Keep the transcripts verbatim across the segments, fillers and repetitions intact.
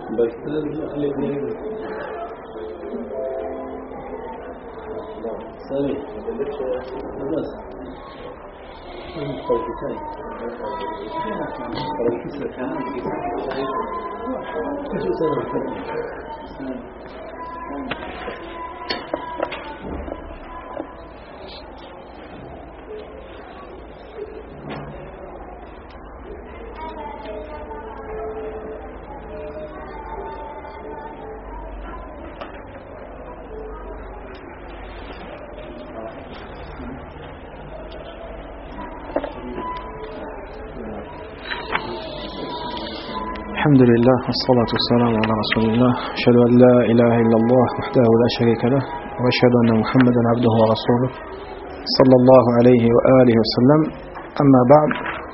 الحمد لله والصلاة والسلام على رسول الله. أشهد أن لا إله إلا الله وحده لا شريك له، وأشهد أن محمدا عبده ورسوله صلى الله عليه وآله وسلم. أما بعد،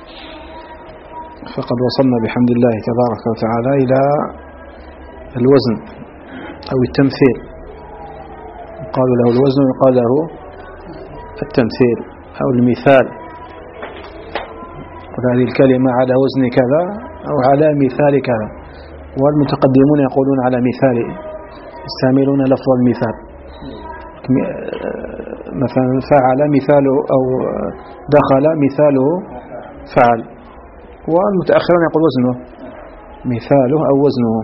فقد وصلنا بحمد الله تبارك وتعالى إلى الوزن أو التمثيل. يقال له الوزن ويقال له التمثيل أو المثال. وهذه الكلمة على وزن كذا أو على مثال كذا، والمتقدمون يقولون على مثال، يستعملون لفظ المثال. مثلا فعل مثاله أو دخل مثاله فعل، والمتأخرون يقول وزنه مثاله أو وزنه.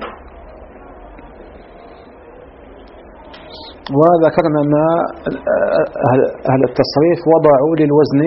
وذكرنا أن أهل التصريف وضعوا للوزن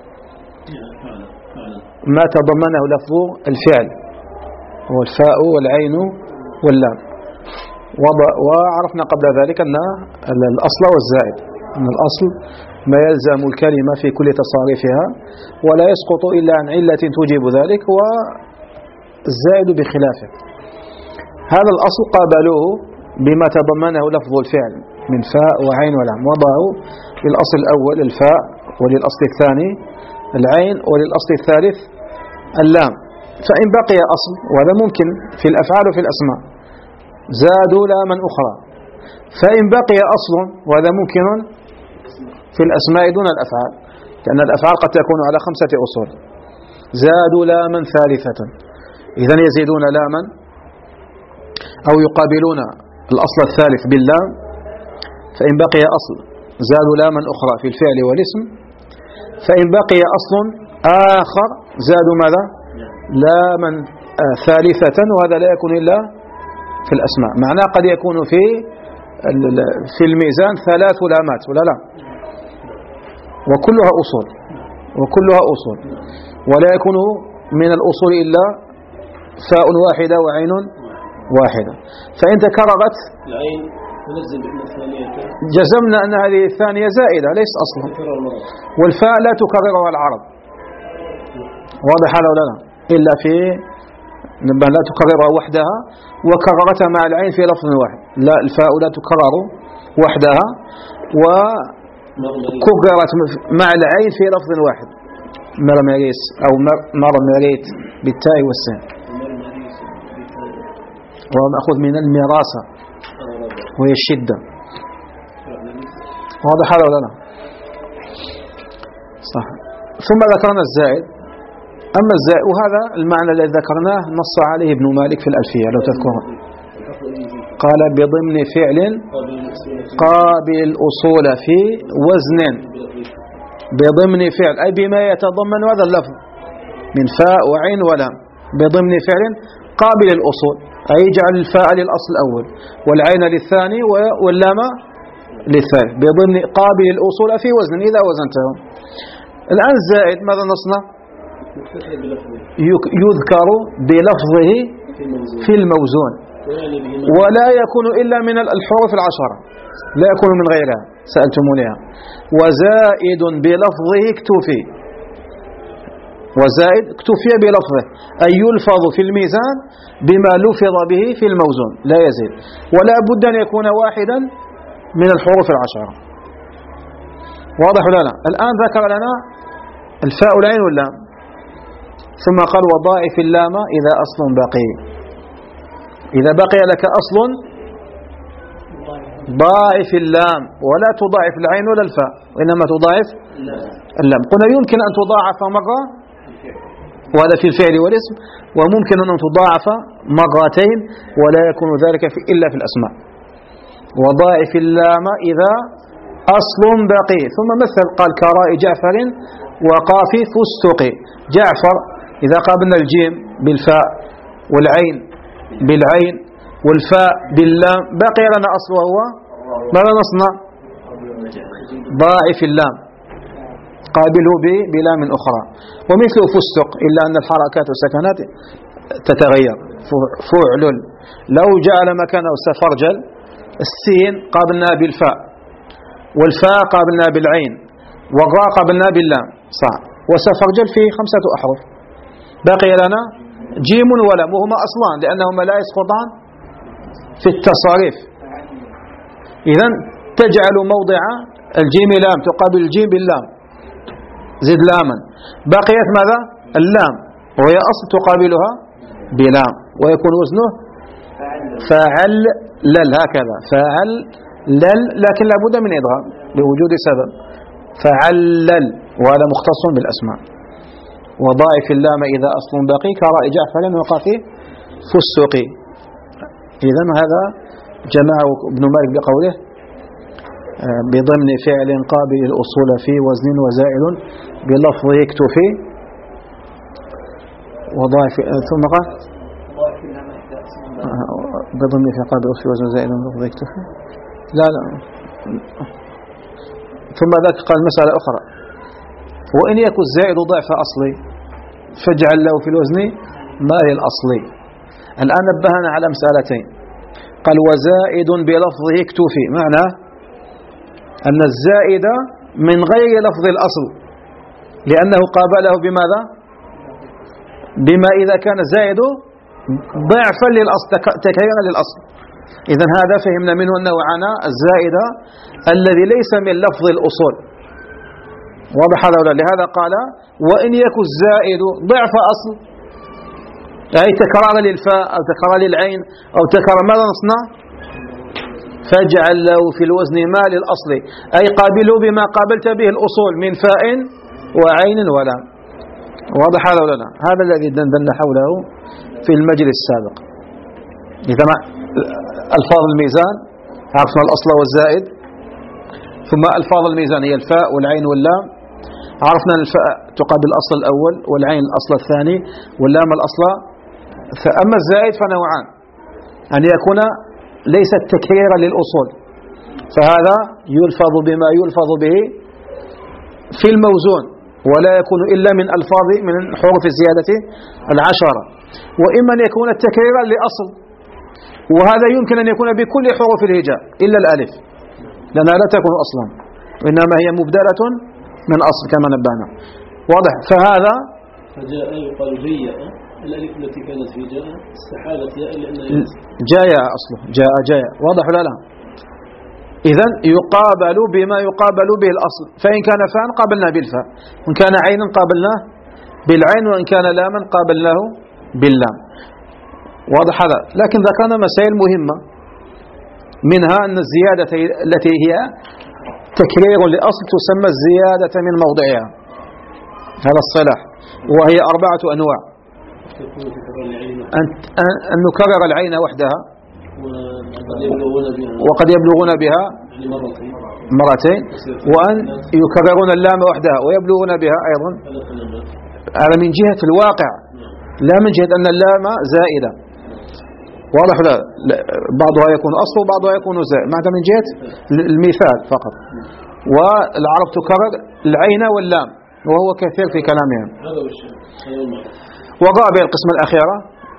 ما تضمنه لفظ الفعل، هو الفاء والعين واللام. وعرفنا قبل ذلك أن الأصل والزائد، أن الأصل ما يلزم الكلمة في كل تصاريفها ولا يسقط إلا عن علة توجب ذلك، والزائد بخلافه. هذا الأصل قابلوه بما تضمنه لفظ الفعل من فاء وعين ولام، وضعوا للأصل الأول الفاء، وللأصل الثاني العين، وللأصل الثالث اللام. فإن بقي أصل، وهذا ممكن في الأفعال وفي الأسماء، زادوا لاما أخرى. فإن بقي أصل، وهذا ممكن في الأسماء دون الأفعال، لأن الأفعال قد تكون على خمسة أصول، زادوا لاما ثالثة، إذن يزيدون لاما أو يقابلون الأصل الثالث باللام. فإن بقي أصل زادوا لاما أخرى في الفعل والاسم. فإن بقي أصل آخر زادوا ماذا؟ لاما ثالثة، وهذا لا يكون إلا في الأسماء. معناه قد يكون في في الميزان ثلاث لامات ولا لا، وكلها أصول وكلها أصول ولا يكون من الأصول إلا فاء واحدة وعين واحدة. فإن تكررت جزمنا أن هذه الثانية زائدة ليس أصلا، والفاء لا تكررها العرب، واضح هذا ولا لا؟ إلا في لا تكررها وحدها، وكررتها مع العين في لفظ واحد. لا، الفاء لا تكرر وحدها، وكررت مع العين في لفظ واحد، مرمريس أو مرمريت بالتاء والسين، وهو مأخوذ من المراسة وهي الشدة. واضح هذا ولا لا؟ صح. ثم ذكرنا الزائد. أما الزائد، وهذا المعنى الذي ذكرناه نص عليه ابن مالك في الألفية لو تذكرون، قال بضمن فعل قابل الأصول في وزن، بضمن فعل أي بما يتضمن هذا اللفظ من فاء وعين ولام، بضمن فعل قابل الأصول، أي يجعل الفاء للأصل الأول والعين للثاني واللام للثالث، بضمن قابل الأصول في وزن إذا وزنتهم. الآن الزائد ماذا نصنع؟ يذكر بلفظه في الموزون، ولا يكون إلا من الحروف العشرة، لا يكون من غيرها، سألتمونيها. وزائد بلفظه اكتفي، وزائد اكتفي بلفظه أي يلفظ في الميزان بما لفظ به في الموزون، لا يزيد، ولا بد أن يكون واحدا من الحروف العشرة. واضح ولا لا؟ الآن ذكر لنا الفاء والعين واللام، ثم قال وضاعف اللام إذا أصل بقي. إذا بقي لك أصل ضاعف اللام، ولا تضاعف العين ولا الفاء، وإنما تضاعف اللام. قلنا يمكن أن تضاعف مرة وهذا في الفعل والاسم، وممكن أن تضاعف مرتين ولا يكون ذلك في إلا في الأسماء. وضاعف اللام إذا أصل بقي. ثم مثل قال كراء جعفر وقاف فستق. جعفر إذا قابلنا الجيم بالفاء والعين بالعين والفاء باللام بقي لنا أصل، وهو ماذا نصنع؟ ضاعف اللام قابله بلام أخرى. ومثل فستق إلا أن الحركات والسكنات تتغير. فعل لو جعل مكانه سفرجل، السين قابلنا بالفاء والفاء قابلنا بالعين والراء قابلنا باللام صح. وسفرجل فيه خمسة أحرف، بقي لنا جيم ولام وهما أصلان لأنهما لا يسقطان في التصاريف. إذن تجعل موضع الجيم لام تقابل الجيم باللام، زد لاما، بقيت ماذا؟ اللام وهي أصل تقابلها بلام، ويكون وزنه فعل لل، هكذا فعل لل، لكن لابد من إضغام لوجود سبب. فعلل وهذا مختص بالأسماء. وضاعف اللام إذا أصل بقي كراء جعفر وقافي فسقي. إذن هذا جمعه ابن مالك بقوله بضمن فعل قابل الأصول في وزن وزائل بلفظ يكتفي. وضاعف ثم قال بضمن فعل قابل الأصول في وزن وزائل بلفظ يكتفي. لا لا ثم ذاك قال مسألة أخرى: وإن يكن الزائد ضعف أصلي فاجعل له في الوزن ما للأصلي. الآن نبهنا على مسألتين. قال وزائد بلفظه اكتفي، معنى أن الزائد من غير لفظ الأصل لأنه قابله بماذا؟ بما إذا كان الزائد ضعفا للأصل تكريرا للأصل. إذن هذا فهمنا منه أنه عنا الزائد الذي ليس من لفظ الأصول. واضح هذا ولا؟ لهذا قال وإن يكن الزائد ضعف أصل، أي تكرار للفاء أو تكرار للعين أو تكرار، ماذا نصنع؟ فاجعل له في الوزن ما للأصل، أي قابله بما قابلت به الأصول من فاء وعين ولام. واضح هذا ولا لا؟ هذا الذي دندنا حوله في المجلس السابق. إذا ألفاظ الميزان عرفنا الأصل والزائد، ثم ألفاظ الميزان هي الفاء والعين واللام، عرفنا الفاء تقابل الأصل الأول والعين الأصل الثاني واللام الأصل. فأما الزائد فنوعان: أن يكون ليس تكريرا للأصول، فهذا يلفظ بما يلفظ به في الموزون ولا يكون إلا من ألفاظ من حروف الزيادة العشرة. وإما أن يكون تكريرا لأصل، وهذا يمكن أن يكون بكل حروف الهجاء إلا الألف لأنها لا تكون أصلا، وإنما هي مبدلة من أصل كما نبهنا. واضح؟ فهذا فجاء يقال جيء، الألف التي كانت في جاء استحالت ياء لأنها جاء أصله جاء جاء. واضح ولا لا؟ إذن يقابل بما يقابل به الأصل، فإن كان فاء قابلنا بالفاء، وإن كان عينا قابلناه بالعين، وإن كان لاما قابلناه باللام. واضح هذا؟ لكن ذكرنا مسائل مهمة، منها أن الزيادة التي هي تكرير لأصل تسمى الزيادة من موضعها، هذا الصلاح، وهي أربعة أنواع: أن نكرر العين وحدها، وقد يبلغون بها مرتين، وأن يكررون اللام وحدها ويبلغون بها أيضا. هذا من جهة الواقع لا من جهة أن اللام زائدة. واضح لا؟ بعضها يكون أصل وبعضها يكون زائد، معنى من جهة المثال فقط. والعرب تكرر العين واللام وهو كثير في كلامهم. وقابل القسم الأخيرة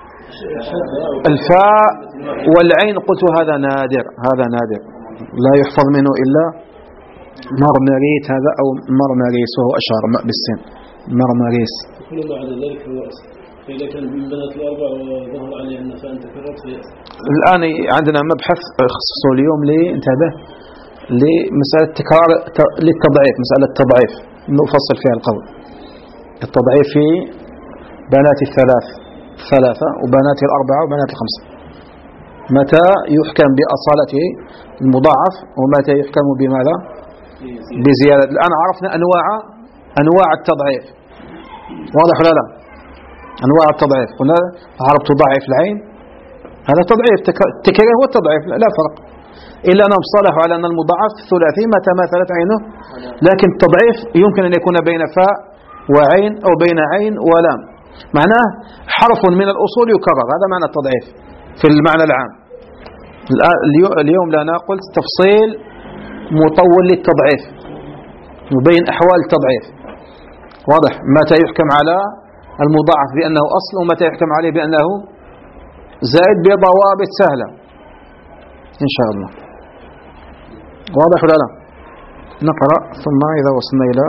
الفاء والعين، قلت هذا نادر، هذا نادر لا يحفظ منه إلا مرمريت هذا أو مرمريس، وهو أشهر بالسن مرمريس. كل ما عدا ذلك هو أصل. فإذا كان من بنات الأربع وظهر عليه أن فاء تكررت في أصل. الآن عندنا مبحث خصصه اليوم لي انتبه لمسألة تكرار للتضعيف، مسألة تضعيف نفصل فيها القول. التضعيف في بنات الثلاث ثلاثة وبنات الأربعة وبنات الخمسة، متى يحكم بأصالته المضاعف ومتى يحكم بماذا؟ بزيادة. الآن عرفنا أنواع أنواع التضعيف. واضح ولا لا؟ أنواع التضعيف. قلنا العرب تضعف العين، هذا تضعيف، التكرير هو التضعيف، لا فرق، إلا أنهم صالحوا على أن المضاعف ثلاثي متى مثلت عينه، لكن التضعيف يمكن أن يكون بين فاء وعين أو بين عين ولام، معناه حرف من الأصول يكرر، هذا معنى التضعيف في المعنى العام. اليوم لا نقول تفصيل مطول للتضعيف، يبين أحوال التضعيف، واضح، متى يحكم على المضاعف بأنه أصل ومتى يحكم عليه بأنه زائد بضوابط سهلة إن شاء الله. واضح ولا لا؟ نقرأ ثم إذا وصلنا إلى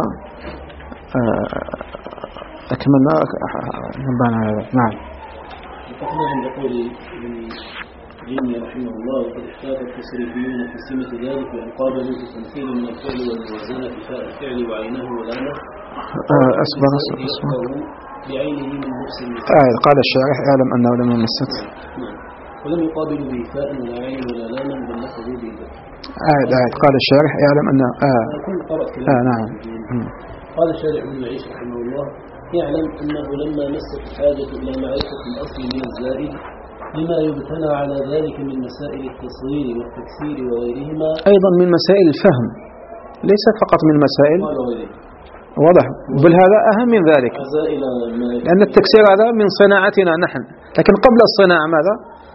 أكملنا نبان هذا. نعم. وقفنا عند قول الجني رحمه الله: وقد احتاط التصريفيون في سمة ذلك بأن قابلوا بتمثيل من الفعل والموازنة فاء الفعل وعينه ولامه أصبر أصبر بعينه من نفس آه قال الشارح: اعلم أنه لم يمست. نعم. ولم يقابلوا به فاء ولا عين ولا لاما بل لفظوا به. آه آه قال الشارح: اعلم أنه آه, آه نعم. قال الشارح ابن العيش رحمه الله: يعلم أنه لما مست الحاجة إلى معرفة الأصل من الزائد لما يبتنى على ذلك من مسائل التصغير والتكسير وغيرهما، أيضا من مسائل الفهم، ليس فقط من مسائل، واضح، بل هذا أهم من ذلك، لأن التكسير هذا من صناعتنا نحن، لكن قبل الصناعة ماذا؟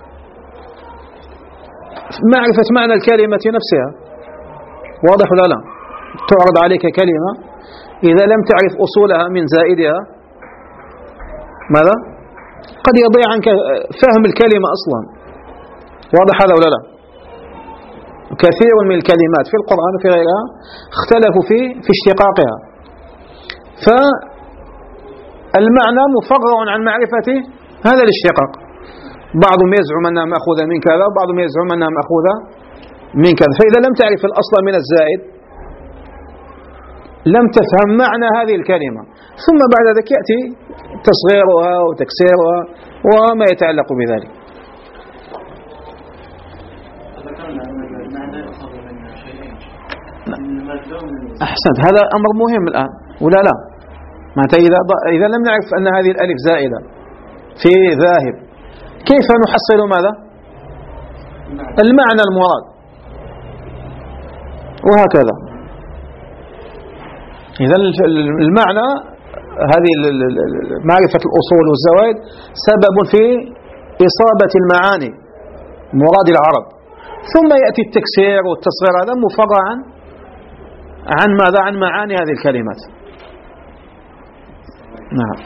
معرفة معنى الكلمة نفسها، واضح ولا لا؟ تعرض عليك كلمة، إذا لم تعرف أصولها من زائدها ماذا؟ قد يضيع عنك فهم الكلمة أصلا، واضح هذا ولا لا؟ كثير من الكلمات في القرآن وفي غيرها اختلفوا في في اشتقاقها، فالمعنى مفرع عن معرفة هذا الاشتقاق، بعضهم يزعم أنها مأخوذة من كذا وبعضهم يزعم أنها مأخوذة من كذا، فإذا لم تعرف الأصل من الزائد لم تفهم معنى هذه الكلمة، ثم بعد ذلك يأتي تصغيرها وتكسيرها وما يتعلق بذلك. أحسنت، هذا أمر مهم الآن ولا لا؟ معناته إذا إذا لم نعرف أن هذه الألف زائدة في ذاهب، كيف نحصل ماذا؟ المعنى المراد، وهكذا. إذا المعنى، هذه معرفة الأصول والزوائد سبب في إصابة المعاني مراد العرب، ثم يأتي التكسير والتصغير، هذا مفرعا عن ماذا؟ عن معاني هذه الكلمات. نعم.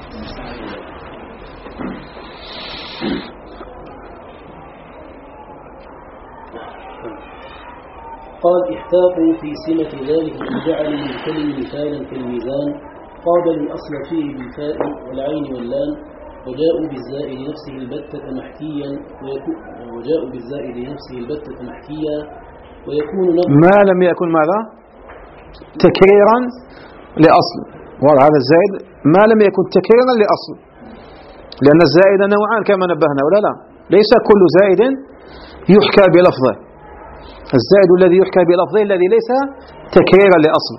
قال: احتاطوا في سمة ذلك أن جعلوا للكلم مثالا في الميزان، قابلوا الأصل فيه بالفاء والعين واللام، وجاءوا بالزائد نفسه البتة محكيا وجاءوا بالزائد نفسه البتة محكيا ويكون ما لم يكن ماذا؟ تكريرا لأصل، وهذا الزائد ما لم يكن تكريرا لأصل، لأن الزائد نوعان كما نبهنا ولا لا؟ ليس كل زائد يحكى بلفظه، الزائد الذي يحكى بلفظه الذي ليس تكريرا لأصل.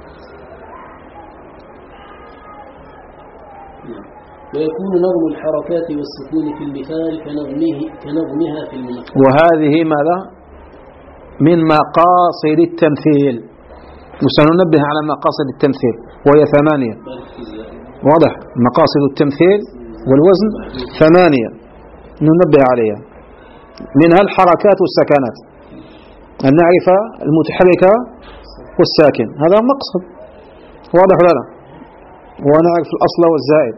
ويكون نظم الحركات والسكون في المثال كنظمه كنظمها في المثال، وهذه ماذا؟ من مقاصد التمثيل، وسننبه على مقاصد التمثيل وهي ثمانية، واضح، مقاصد التمثيل والوزن ثمانية ننبه عليها، منها الحركات والسكنات، أن نعرف المتحركة والساكن، هذا مقصد، واضح ولا لا؟ ونعرف الأصل والزائد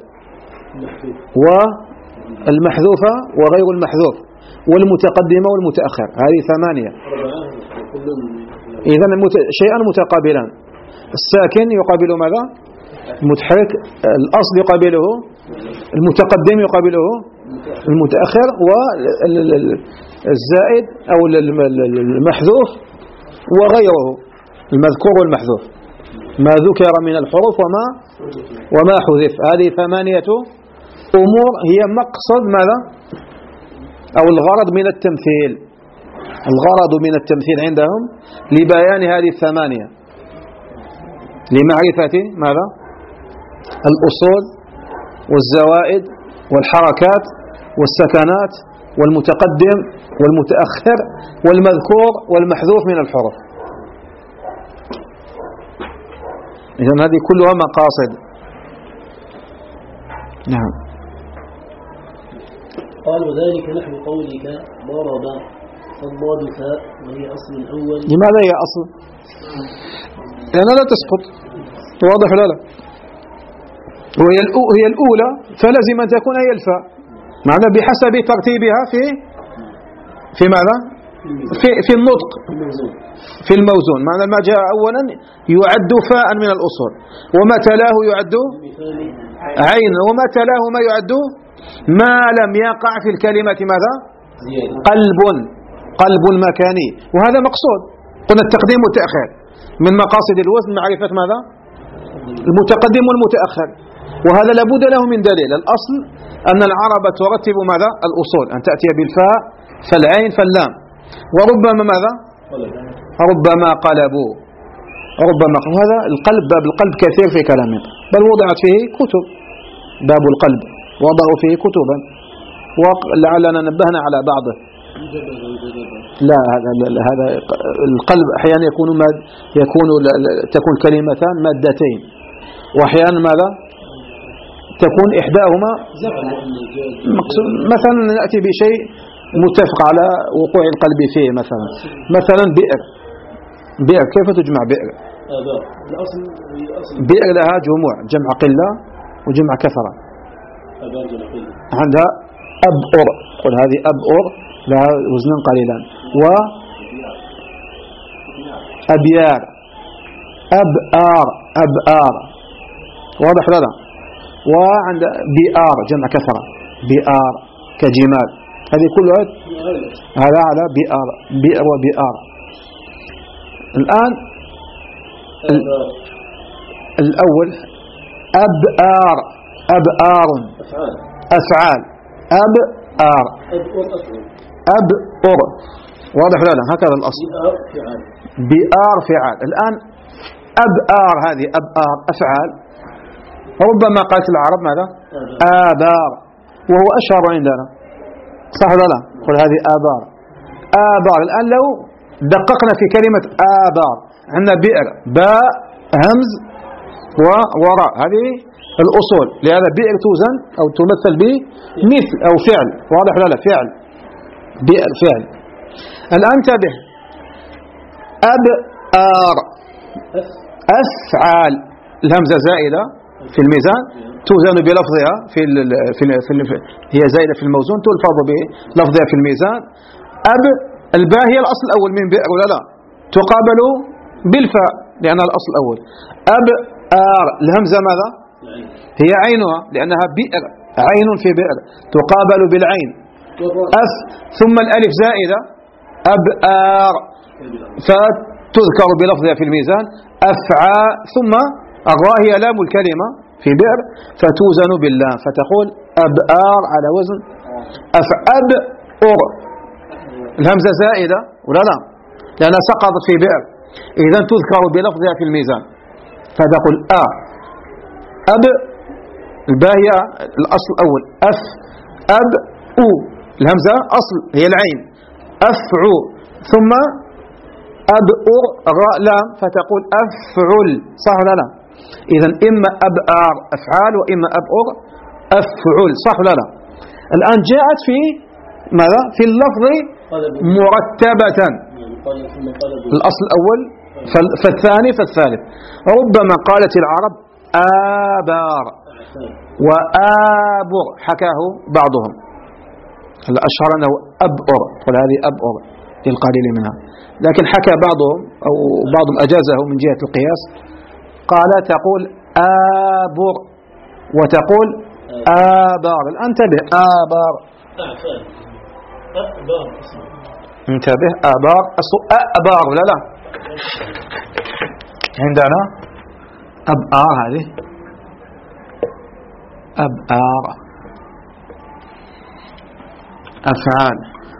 والمحذوفة وغير المحذوف والمتقدمة والمتأخر، هذه ثمانية. إذن شيئان متقابلان، الساكن يقابله ماذا؟ المتحرك، الأصل يقابله المتقدم يقابله المتأخر، والزائد أو المحذوف وغيره، المذكور والمحذوف، ما ذكر من الحروف وما وما حذف، هذه ثمانية أمور هي مقصد ماذا؟ أو الغرض من التمثيل، الغرض من التمثيل عندهم لبيان هذه الثمانية، لمعرفة ماذا؟ الأصول والزوائد والحركات والسكنات والمتقدم والمتأخر والمذكور والمحذوف من الحروف. إذن هذه كلها مقاصد. نعم. قال وذلك نحو قولك ضرب فالضاد فاء وهي أصل الأول. لماذا هي أصل؟ لأنها لا تسقط. واضح ولا لا؟ وهي هي الأولى فلازم أن تكون هي الفاء، معنى بحسب ترتيبها في في ماذا؟ في في النطق في الموزون. معنى ما جاء أولا يعد فاء من الأصول، وما تلاه يعد عين، وما تلاه ما يعد ما لم يقع في الكلمة ماذا؟ قلب قلب المكاني، وهذا مقصود. قلنا التقديم والتأخير من مقاصد الوزن معرفة ماذا؟ المتقدم والمتأخر، وهذا لابد له من دليل. الأصل أن العرب ترتب ماذا؟ الأصول، أن تأتي بالفاء فالعين فاللام، وربما ماذا؟ ربما قلبوا ربما. هذا القلب، باب القلب كثير في كلامه، بل وضعت فيه كتب، باب القلب وضعوا فيه كتبا، ولعلنا نبهنا على بعضه. لا هذا هذا القلب احيانا يكون ماد يكون تكون كلمتان مادتين، واحيانا ماذا تكون احداهما مقصود. مثلا ناتي بشيء متفق على وقوع القلب فيه، مثلا مثلا بئر. بئر كيف تجمع بئر؟ بئر لها جموع، جمع قله وجمع كثره. عندها أبئر، قل هذه أبئر لها وزنا قليلا، و أبيار أبآر أبآر، واضح لنا؟ وعند بئار جمع كثرة، بئار كجمال، هذه كلها هذا على بئار، بئر وبئار. الآن الأول أبآر أبآر أفعال أبآر أبأر، واضح لنا؟ هكذا الأصل. بآر فعال. الآن أبآر هذه أبآر أفعال، ربما قالت العرب ماذا؟ آبار، وهو أشهر عندنا، صح ولا لا؟ قل هذه آبار آبار. الآن لو دققنا في كلمة آبار، عندنا بئر باء همز ووراء، هذه الأصول. لهذا بئر توزن أو تمثل به مثل أو فعل، واضح ولا لا؟ فعل، بئر فعل. الآن انتبه، أبآر أفعال، الهمزة زائدة في الميزان توزن بلفظها في ال في, ال في ال هي زائدة في الموزون تلفظ بلفظها في الميزان. أب الباء هي الأصل الأول من بئر ولا لا؟ تقابل بالفاء لأنها الأصل الأول. أبآر الهمزة ماذا؟ هي عينها لأنها بئر، عين في بئر تقابل بالعين. أف ثم الألف زائدة أبآر فتذكر بلفظها في الميزان. أفعى ثم الراء هي لام الكلمة في بئر فتوزن باللام فتقول أبآر على وزن أفأب أر. الهمزة زائدة ولا لا؟ لأنها سقطت في بئر، إذن تذكر بلفظها في الميزان فتقول أ. أب الباء هي الأصل الأول، أف أب أو، الهمزة أصل هي العين، أفعو ثم أبأر راء لام فتقول أفعل، صح ولا لا؟ إذن إما أبآر أفعال وإما أبأر أفعل، صح ولا لا؟ الآن جاءت في ماذا؟ في اللفظ مرتبة، الأصل الأول فالثاني فالثالث. ربما قالت العرب آبار وآبر، حكاه بعضهم، الأشهر أنه أبأر، قل هذه أبأر للقليل منها، لكن حكى بعضهم أو بعضهم أجازه من جهة القياس، قال تقول آبر وتقول آبار. الآن انتبه، آبار انتبه، آبار أصل أبار ولا لا؟ عندنا أبآر، هذه أبآر أفعال،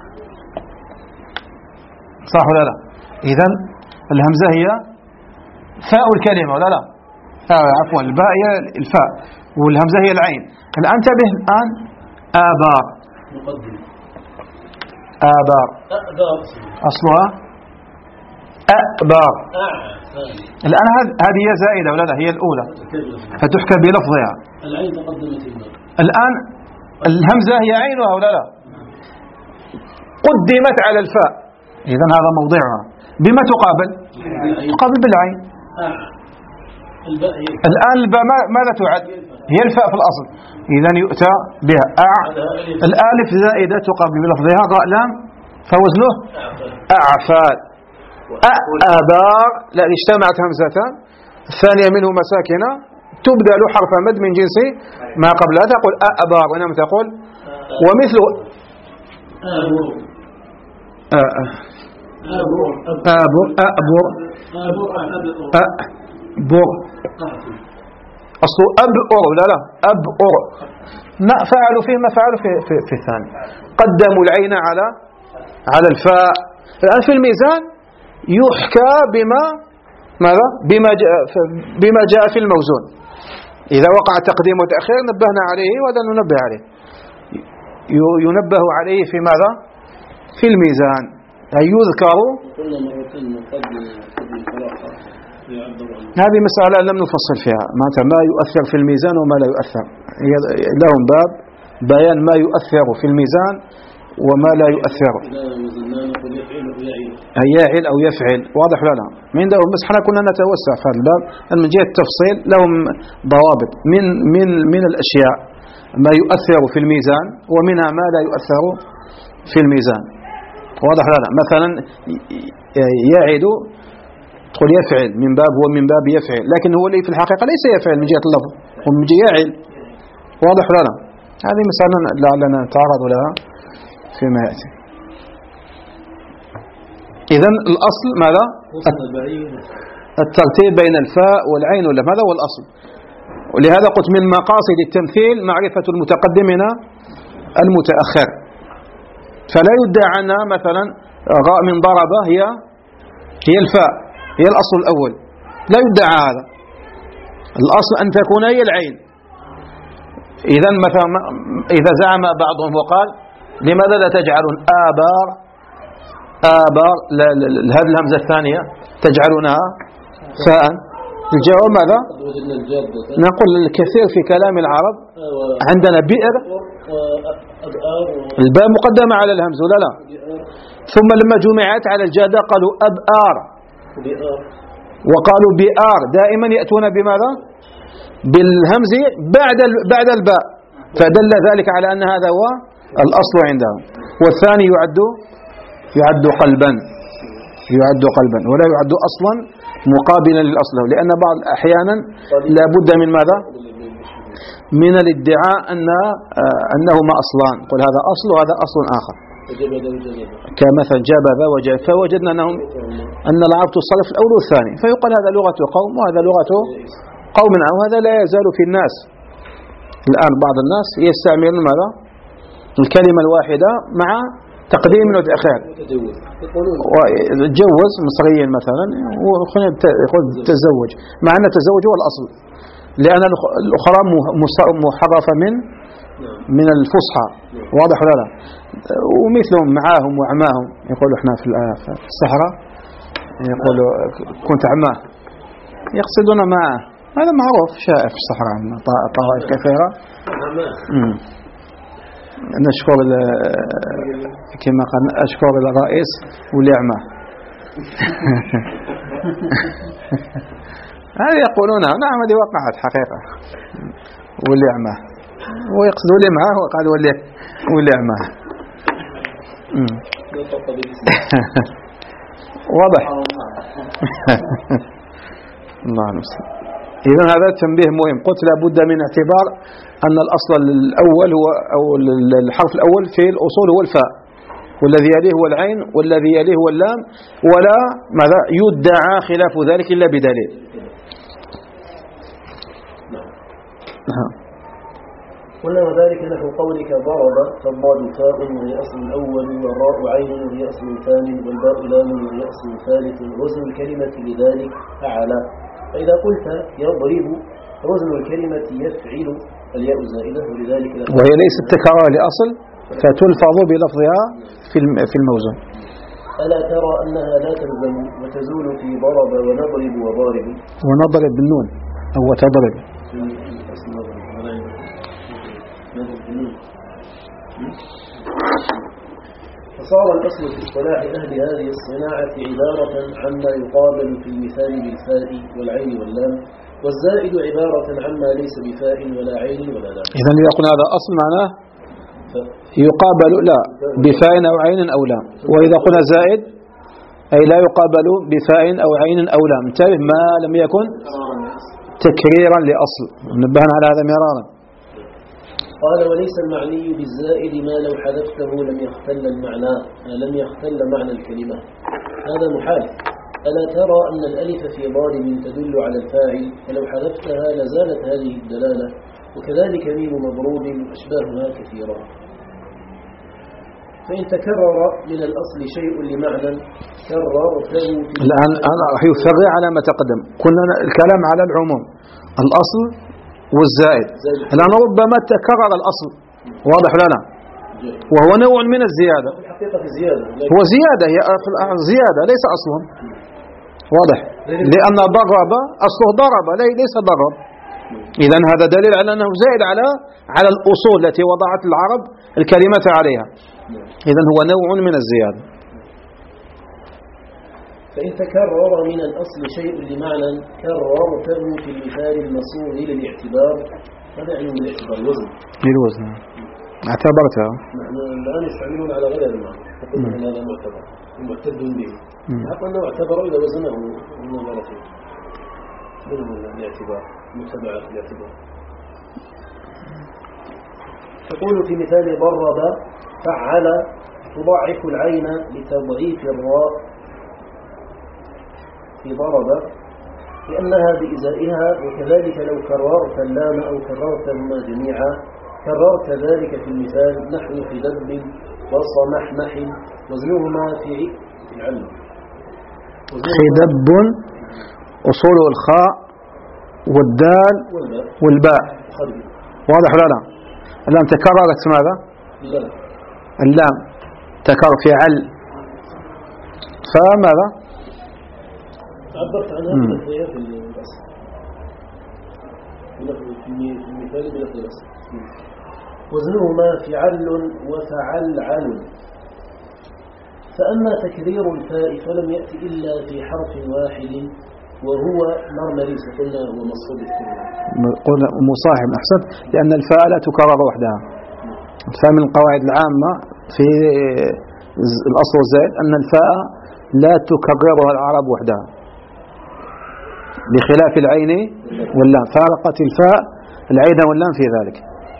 صح ولا لا؟ إذن الهمزة هي فاء الكلمة ولا لا؟ آه عفوا، الباء هي الفاء والهمزة هي العين. الآن انتبه، الآن آبار. مقدم. آبار. أأبار. أصلها أأبار. الآن هذه هي زائدة ولا لا؟ هي الأولى فتحكى بلفظها. العين تقدمت الماء. الآن الهمزة هي عينها ولا لا؟ قدمت على الفاء، إذن هذا موضعها. بما تقابل؟ تقابل بالعين. الآن الباء ماذا تعد؟ هي الفاء في الأصل، إذن يؤتى بها. أع. الآلف زائدة تقابل بلفظها. راء لام فوزنه أعفال. أأبار لا اجتمعت همزتان، الثانية منهما ساكنة تبدل حرف مد من جنس ما قبلها، تقول أأبار، ونعم تقول ومثله أأبر أأبر أأبر أأبر أصله أبأر لا لا أبأر. ما فعلوا فيه ما فعلوا في, في, في الثاني، قدموا العين على على الفاء. الآن في الميزان يحكى بما ماذا بما جاء بما جاء في الموزون. إذا وقع تقديم وتأخير نبهنا عليه، وهذا ننبه عليه، ينبه عليه في ماذا؟ في الميزان، أي يذكر. هذه مسألة لم نفصل فيها، معناتها ما يؤثر في الميزان وما لا يؤثر، لهم باب بيان ما يؤثر في الميزان وما لا يؤثر. يعل أو يفعل، واضح لنا من ده. بس احنا كنا نتوسع في هذا الباب من جهة التفصيل، لهم ضوابط من من من الأشياء ما يؤثر في الميزان ومنها ما لا يؤثر في الميزان، واضح لنا. مثلا يعد تقول يفعل من باب هو من باب يفعل، لكن هو اللي في الحقيقة ليس يفعل من جهة اللفظ، ومن جهة يعل، واضح لنا. هذه مسألة لعلنا نتعرض لها فيما يأتي. إذن الأصل ماذا؟ الترتيب بين الفاء والعين ولا ماذا هو الأصل. ولهذا قلت من مقاصد التمثيل معرفة المتقدم من المتأخر، فلا يدعى عنها مثلا غاء من ضربة هي هي الفاء، هي الأصل الأول، لا يدعى هذا. الأصل أن تكون هي العين. إذن مثلا إذا زعم بعضهم وقال لماذا لا تجعلون آبار آبار هذه الهمزة الثانية تجعلونها فاء؟ الجواب ماذا؟ نقول الكثير في كلام العرب عندنا بئر، الباء مقدمة على الهمز ولا لا؟ ثم لما جمعت على الجادة قالوا أبآر وقالوا بئار، دائما يأتون بماذا؟ بالهمز بعد بعد الباء، فدل ذلك على أن هذا هو الأصل عندهم. والثاني يعد يعد قلبا يعد قلبا ولا يعد أصلا مقابلا للأصل، لأن بعض أحيانا لا بد من ماذا؟ من الادعاء أن أنهما أصلان، قل هذا أصل وهذا أصل آخر، كمثل جبذ وجب، فوجدنا أنهم أن العرب تصرف الأول والثاني، فيقال هذا لغة قوم وهذا لغة قوم، أو هذا لا يزال في الناس الآن. بعض الناس يستعملون ماذا؟ الكلمة الواحدة مع تقديم وتأخير. وتجوز مصريا مثلا يقول تزوج، مع أن التزوج هو الأصل، لأن الأخرى محرفة من من الفصحى، واضح ولا لا؟ ومثلهم معاهم وعماهم، يقولوا احنا في الصحراء يقولوا كنت عماه، يقصدون معه، هذا معروف شائع في الصحراء، طوائف كثيرة. نشكر كما قال أشكر الرئيس والأعمى. هذه يقولون نعم هذه وقعت حقيقة، والأعمى ويقصدوا لي معه وقال واللي والأعمى. واضح. الله المستعان. إذن هذا تنبيه مهم. قلت لابد من اعتبار أن الأصل الأول هو أو الحرف الأول في الأصول هو الفاء، والذي يليه هو العين، والذي يليه هو اللام، ولا ماذا يدعى خلاف ذلك إلا بدليل. قلنا وذلك نحو قولك ضرب، فالضاد فاء وهي أصل الأول، والراء عين وهي أصل الثاني، والباء لام وهي أصل الثالث، وزن الكلمة لذلك أعلى. فإذا قلت يضرب، وزن الكلمة يفعل الياء زائدة ولذلك وهي ليست تكرار لأصل فتلفظ بلفظها في في الموزن. ألا ترى أنها لا تلزم وتزول في ضرب ونضرب وضارب. ونضرب بالنون أو تضرب. فصار الأصل في اصطلاح أهل هذه الصناعة عبارة عما يقابل في المثال بالفاء والعين واللام، والزائد عبارة عما ليس بفاء ولا عين ولا لام. إذن إذا قلنا هذا أصل معناه يقابل لا بفاء أو عين أو لام، وإذا قلنا زائد أي لا يقابل بفاء أو عين أو لام، انتبه ما لم يكن تكريرا لأصل، نبهنا على هذا مرارا. قال وليس المعني بالزائد ما لو حذفته لم يختل المعنى لم يختل معنى الكلمة، هذا محال. ألا ترى أن الألف في ضارب تدل على الفاعل، فلو حذفتها لزالت هذه الدلالة، وكذلك ميم مضروب أشباهها كثيرا. فإن تكرر من الأصل شيء لمعنى كررته. الآن أنا راح يفرع على ما تقدم، كنا الكلام على العموم الأصل والزائد، الآن ربما تكرر الأصل، واضح لنا، وهو نوع من الزيادة، هو زيادة، هي زيادة ليس أصلا، واضح، لأن ضرب أصله ضرب ليس ضرب، إذن هذا دليل على أنه زائد على على الأصول التي وضعت العرب الكلمة عليها، إذن هو نوع من الزيادة. فإن تكرر من الأصل شيء لمعنى كررته في المثال المصور للاعتبار، هذا يعني الاعتبار الوزن للوزن اعتبرتها. نحن الآن يستعملون على غير المعنى، يقولون أن هذا معتبر معتد به، حتى أنه اعتبروا إذا وزنه النظر فيه من الاعتبار متبعة الاعتبار. تقول في مثال ضرب فعل تضعف العين لتضعيف الراء في ضرب لأنها بإزائها، وكذلك لو كررت اللام أو كررتهما جميعا كررت ذلك في المثال نحو في دب وصمحمح وزنهما في علم. في دب أصول الخاء والدال والباء، واضح ولا لا؟ اللام تكررت ماذا؟ اللام تكرر في عل، فماذا؟ عبرت عنها في الأصل في المثال بلفظ الأصل. وزنهما فعل وفعلعل. فأما تكرير الفاء فلم يأتي إلا في حرف واحد وهو مرمريس، قلنا هو مصحوب الكلمة، قلنا مصاحب أحسن، لأن الفاء لا تكرر وحدها. الفاء من القواعد العامة في الأصل والزائد أن الفاء لا تكررها العرب وحدها، بخلاف العين واللام، فارقت الفاء العين واللام في ذلك.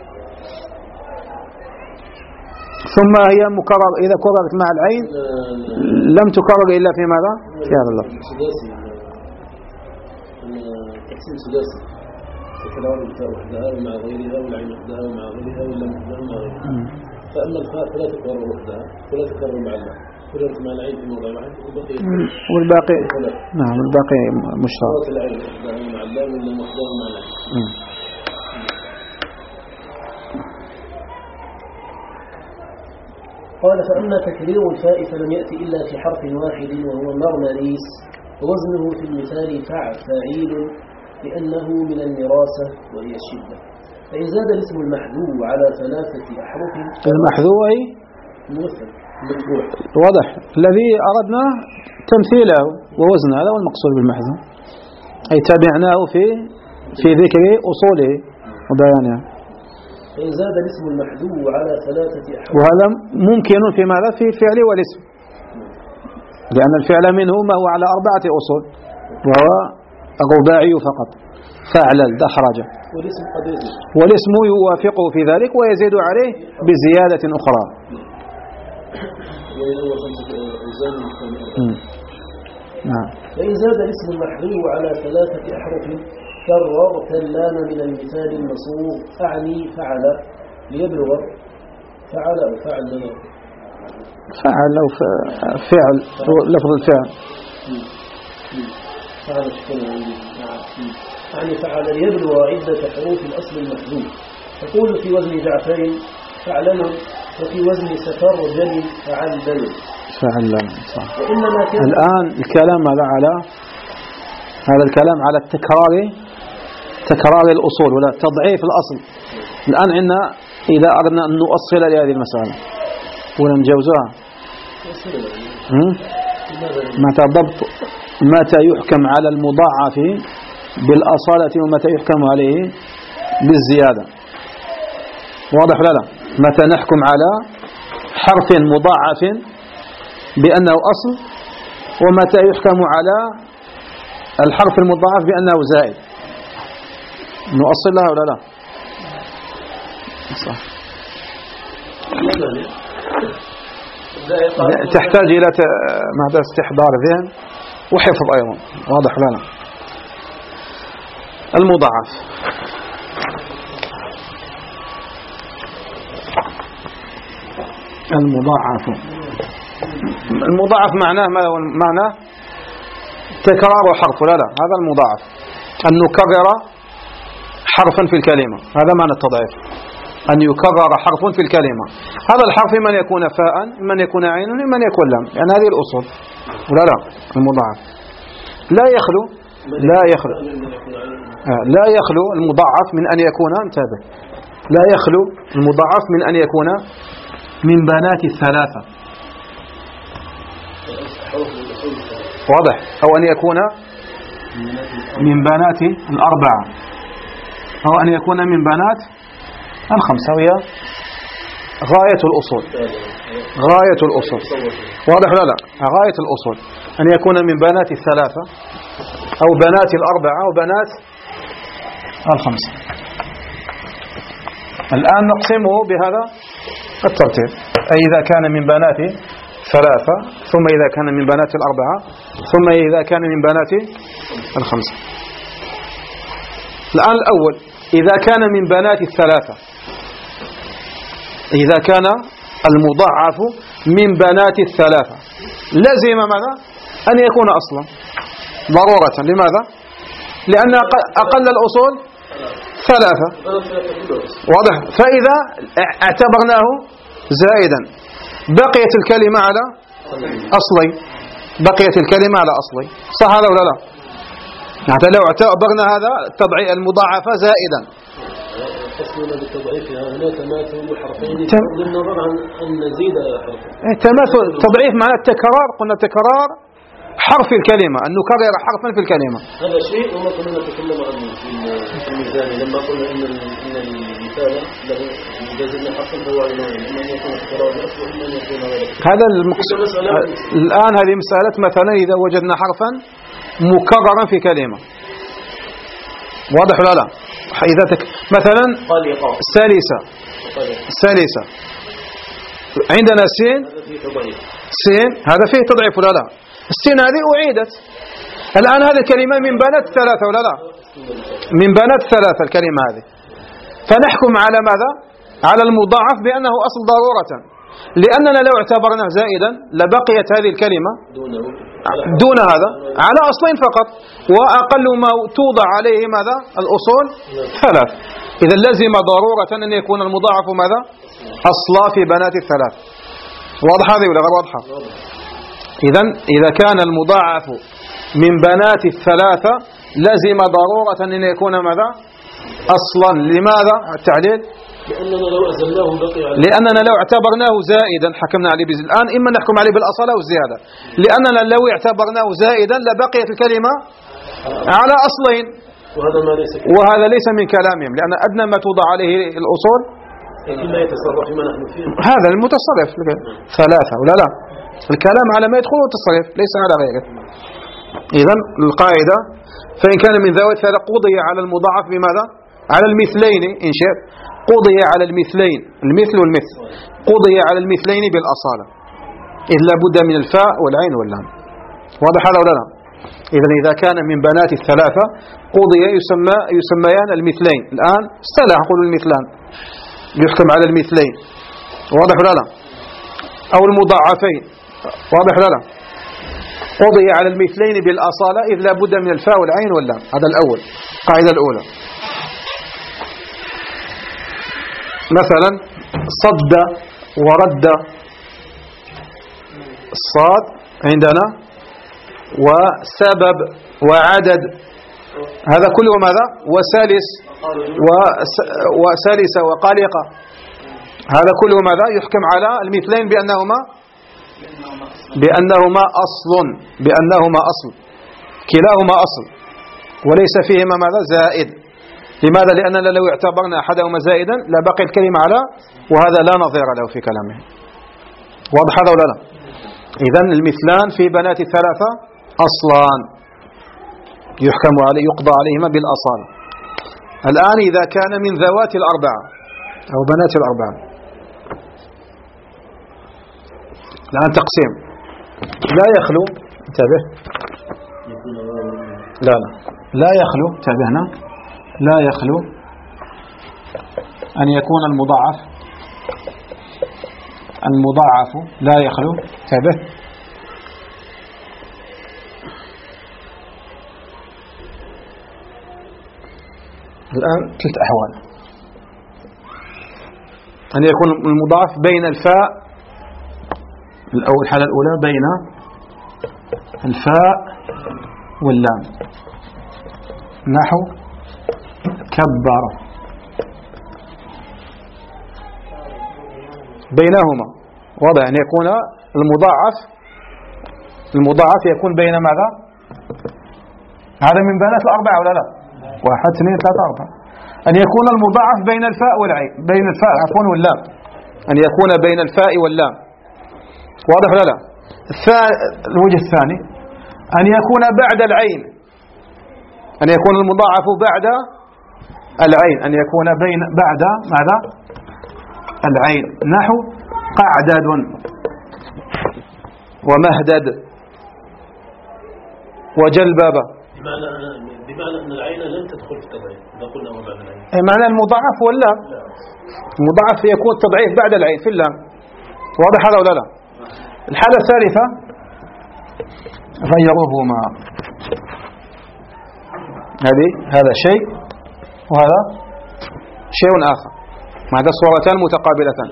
ثم هي مكرر إذا كررت مع العين لم تكرر إلا في ماذا؟ في هذا اللفظ. تقسيم سداسي، تكرار الفاء وحدها ومع غيرها والعين وحدها ومع غيرها واللام وحدها ومع غيرها. فأما الفاء فلا تكرر وحدها ولا تكرر مع اللام، كررت مع العين في موضع واحد والباقي نعم الباقي مشترك. العين وحدها مع اللام واللام وحدها مع العين. قال فأما تكرير الفاء فلم يأتي إلا في حرف واحد وهو مرمريس، ووزنه في المثال فعفعيل لأنه من المراسة وهي الشدة. فإن زاد الاسم المحذوف على ثلاثة أحرف، المحذوف أي الممثل المتبوع واضح، الذي أردنا تمثيله ووزنه، هذا هو المقصود بالمحذوف، أي تابعناه في في ذكر أصوله وبيانها. فإن زاد الاسم المحذوف على ثلاثة أحرف، وهذا ممكن في ماذا؟ في الفعل والاسم، لأن الفعل منه ما هو على أربعة أصول وهو الرباعي فقط، فعلل دحرج، والاسم قد يزيد، والاسم يوافقه في ذلك ويزيد عليه بزيادة أخرى. نعم. فإن زاد الاسم المحذوف على ثلاثة أحرف كررت اللام من المثال المصروف أعني فعل ليبلغ فعل أو فعل فعل أو فعل لفظ الفعل فعل يعني فعل ليبلغ عدة حروف الأصل المحذوف تقول في وزن جعفر فعلل، وفي وزن سفرجل فعلل. فعلل صح. وإنما كان الآن الكلام هذا على هذا الكلام على التكرار، تكرار الأصول ولا تضعيف الأصل. الآن عندنا إذا أردنا أن نؤصل لهذه المسألة ونجوزها متى ضبط متى يحكم على المضاعف بالأصالة ومتى يحكم عليه بالزيادة. واضح ولا لا؟ متى نحكم على حرف مضاعف بأنه أصل، ومتى يحكم على الحرف المضاعف بأنه زائد. نؤصل لها ولا لا؟ صح. تحتاج إلى ماذا استحضار ذهن وحفظ أيضا. واضح ولا لا؟ المضاعف المضاعف المضاعف معناه ما هو معناه؟ تكرار حرف ولا لا؟ هذا المضاعف، أن نكرر حرفا في الكلمة، هذا معنى التضعيف، أن يكرر حرف في الكلمة. هذا الحرف من يكون فاء، من يكون عين، من يكون لام، يعني هذه الأصول ولا لا؟ المضاعف لا يخلو لا يخلو آه لا يخلو المضاعف من أن يكون، انتبه، لا يخلو المضاعف من أن يكون من بنات الثلاثة، واضح، أو أن يكون من بنات الأربعة، أو أن يكون من بنات الخمسة، وهي غاية الأصول، غاية الأصول. واضح ولا لا؟ غاية الأصول أن يكون من بنات الثلاثة أو بنات الأربعة أو بنات الخمسة. الآن نقسمه بهذا الترتيب، أي إذا كان من بنات ثلاثة، ثم إذا كان من بنات الأربعة، ثم إذا كان من بنات الخمسة. الآن الأول إذا كان من بنات الثلاثة، إذا كان المضاعف من بنات الثلاثة لازم ماذا؟ أن يكون أصلا ضرورة. لماذا؟ لأن أقل الأصول ثلاثة، واضح. فإذا اعتبرناه زائدا بقيت الكلمة على أصلي، بقيت الكلمة على أصلي، صح هذا ولا لا؟ يعني لو اعتبرنا هذا التضعيف المضاعفة زائدا تسمينا بالتضعيفها هنا تماثل حرفين بغض النظر عن أن نزيد حرفا. تماثل تضعيف معنى التكرار، قلنا تكرار حرف الكلمة، أن نكرر حرفا في الكلمة. هذا شيء وما كنا نتكلم عنه في الميزان لما قلنا إن إن المثال له إذا زدنا حرفا فهو عينين، إما أن يكون تكرار الأصل وإما أن يكون غيره. هذا المقصود. الآن هذه مسألة مثلا إذا وجدنا حرفا مكررا في كلمة، واضح ولا لا؟ إذا تك... مثلا سلسة، سلسة عندنا سين، سين هذا فيه تضعيف ولا لا؟ السين هذه أعيدت. الآن هذه الكلمة من بنات ثلاثة ولا لا؟ من بنات ثلاثة الكلمة هذه، فنحكم على ماذا؟ على المضاعف بأنه أصل ضرورة، لأننا لو اعتبرناه زائدا لبقيت هذه الكلمة دون هذا على أصلين فقط، وأقل ما توضع عليه ماذا؟ الأصول ثلاث. إذا لازم ضرورة أن يكون المضاعف ماذا؟ أصلا في بنات الثلاث. واضح هذه ولا غير واضحة؟ إذا إذا كان المضاعف من بنات الثلاثة لازم ضرورة أن يكون ماذا؟ أصلا. لماذا التعليل؟ لأننا لو أزلناه بقي عليه، لأننا لو اعتبرناه زائدا حكمنا عليه بزيادة. الآن إما نحكم عليه بالأصالة والزيادة، لأننا لو اعتبرناه زائدا لبقيت الكلمة على أصلين، وهذا ما ليس وهذا ليس من كلامهم، لأن أدنى ما توضع عليه الأصول فيما يتصرف ما نحن فيه هذا المتصرف ثلاثة ولا لا؟ الكلام على ما يدخله التصرف ليس على غيره. إذن القاعدة فإن كان من ذوات فهذا قضي على المضاعف بماذا؟ على المثلين إن شاء، قضي على المثلين، المثل والمثل، قضي على المثلين بالأصالة، إذ لابد من الفاء والعين واللام. واضح هذا ولا لا؟ إذن إذا كان من بنات الثلاثة قضي يسمى يسميان المثلين. الآن استلا نقول المثلان، يحكم على المثلين. واضح ولا لا؟ أو المضاعفين. واضح ولا لا؟ قضي على المثلين بالأصالة إذ لابد من الفاء والعين واللام. هذا الأول، القاعدة الأولى. مثلا صد ورد، الصاد عندنا، وسبب وعدد، هذا كله ماذا؟ وسالس وسالسة وقلقة، هذا كله ماذا؟ يحكم على المثلين بأنهما بأنهما أصل بأنهما أصل كلاهما أصل وليس فيهما ماذا؟ زائد. لماذا؟ لأننا لو اعتبرنا أحدهما زائدا لبقي الكلمة على، وهذا لا نظير له في كلامه. واضح هذا ولا لا؟ إذن المثلان في بنات الثلاثة أصلان يحكم عليه يقضى عليهما بالأصالة. الآن إذا كان من ذوات الأربعة أو بنات الأربعة، الآن تقسيم لا يخلو، انتبه، لا لا لا يخلو، انتبهنا، لا يخلو أن يكون المضاعف المضاعف لا يخلو، انتبه، الآن ثلاث أحوال: أن يكون المضاعف بين الفاء، الأول الحالة الأولى بين الفاء واللام، نحو كبر، بينهما، واضح أن يكون المضاعف المضاعف يكون بين ماذا؟ هذا من بنات الأربعة ولا لا؟ واحد اثنين ثلاثة أربعة. أن يكون المضاعف بين الفاء والعين، بين الفاء عفوا واللام، أن يكون بين الفاء واللام، واضح ولا لا؟ الوجه الثاني أن يكون بعد العين، أن يكون المضاعف بعد العين، أن يكون بين بعد ماذا؟ العين، نحو قعدد ومهدد وجلبابة. بمعنى بمعنى أن العين لن تدخل في التضعيف إذا قلنا بعد العين. أي معنى المضاعف واللام، المضاعف يكون التضعيف بعد العين في اللام، واضح هذا ولا لا؟ الحالة الثالثة غيروهما، هذه هذا شيء وهذا شيء آخر، هذا صورتان متقابلتان.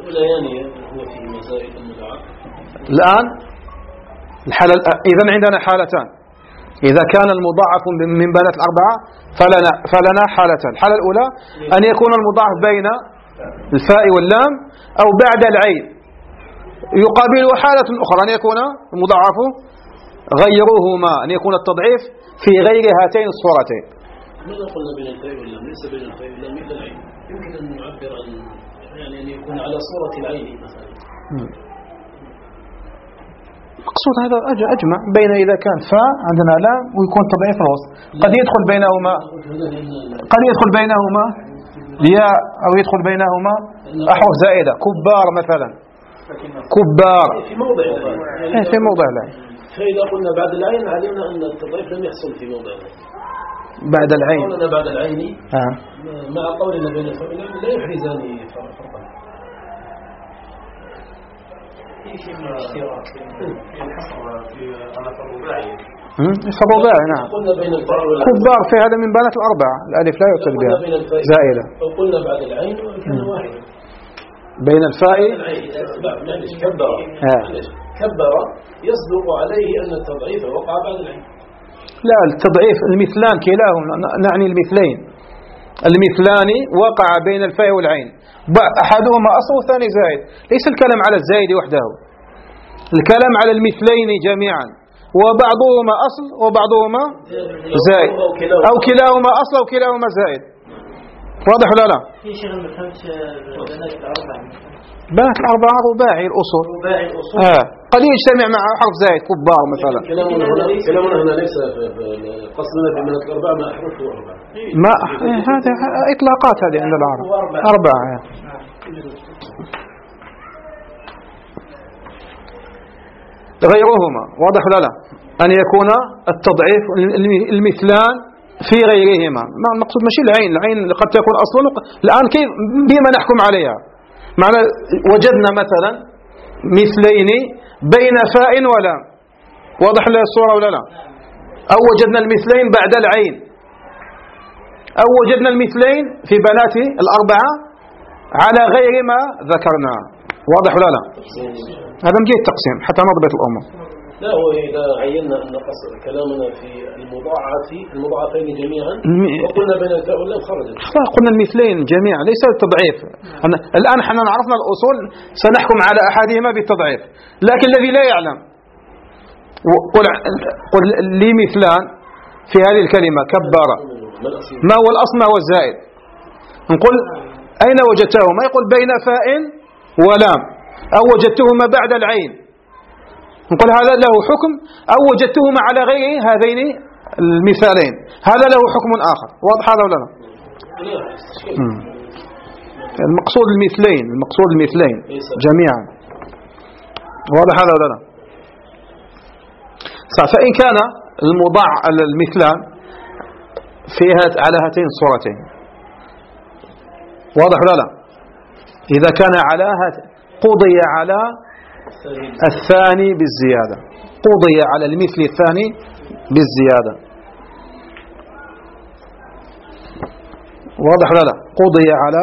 الآن الحالة إذن عندنا حالتان، إذا كان المضاعف من بنات الأربعة فلنا فلنا حالتان. الحالة الأولى أن يكون المضاعف بين الفاء واللام أو بعد العين، يقابله حالة أخرى أن يكون المضاعف غيروهما، أن يكون التضعيف في غير هاتين الصورتين. ماذا قلنا بين الفاء واللام؟ ليس بين الفاء واللام مثل العين، يمكن أن نعبر عن يعني أن يكون على صورة العين مثلا. مقصود هذا أجمع بين إذا كان فاء عندنا لام ويكون تضعيف الوسط، قد يدخل بينهما قد يدخل بينهما ياء أو يدخل بينهما أحرف زائدة، كبار مثلا، كبار في موضع العين، في موضع العين. فإذا قلنا بعد العين علمنا أن التضعيف لم يحصل في موضع العين. بعد العين قولنا بعد العين آه. مع قولنا بين الفاء واللام لا يحرزان فرقا. في شيء من الاشتراك في الحصر في الألف الرباعي. فالرباعي نعم. قلنا بين الفاء واللام كبار في هذا من بنات الأربعة، الألف لا يعتد بها زائدة. وقلنا بعد العين وكان واحدا. بين الفاء معلش كبر كبر يصدق عليه أن التضعيف وقع بعد العين. لا، التضعيف المثلان كلاهما، نعني المثلين، المثلان وقع بين الفاء والعين، أحدهما أصل والثاني زائد، ليس الكلام على الزائد وحده، الكلام على المثلين جميعا، وبعضهما أصل وبعضهما زائد، أو كلاهما أصل أو كلاهما زائد. واضح ولا لا؟ في شيء ما فهمتش بنات الأربعة. بنات الأربعة رباعي الأصول. رباعي الأصول. آه. قد يجتمع مع حرف زائد كبار مثلا. كلامنا هنا كلامنا هنا ليس قصدنا ببنات الأربعة ما أحرفه أربعة. ما هذا إطلاقات هذه عند العرب. أربعة. غيرهما، واضح ولا لا؟ أن يكون التضعيف المثلان في غيرهما، ما المقصود ماشي العين، العين قد تكون أصلا. الآن كيف بما نحكم عليها؟ معنى وجدنا مثلا مثلين بين فاء ولام، واضح لها الصورة ولا لا؟ أو وجدنا المثلين بعد العين، أو وجدنا المثلين في بنات الأربعة على غير ما ذكرنا. واضح ولا لا؟ هذا من جهة التقسيم حتى نضبط الأمور. لا، هو إذا عينا أن كلامنا في المضاعف المضاعفين جميعا وقلنا بين الفاء واللام خرج. قلنا المثلين جميعا ليس التضعيف. الآن حنا عرفنا الأصول سنحكم على أحدهما بالتضعيف، لكن الذي لا يعلم قل, قل لي مثلان في هذه الكلمة كبر، ما هو الأصل ما هو الزائد؟ نقول أين وجدته؟ ما يقول بين فاء ولام أو وجدتهما بعد العين، نقول هذا له حكم، أو وجدتهما على غير هذين المثالين هذا له حكم آخر. واضح هذا ولا لا؟ المقصود المثلين، المقصود المثلين جميعا. واضح هذا ولا لا؟ فإن كان المضاع المثلان فيها على هاتين الصورتين، واضح ولا لا؟ إذا كان على قضي على الثاني بالزيادة، قضي على المثل الثاني بالزيادة. واضح ولا لا؟ قضي على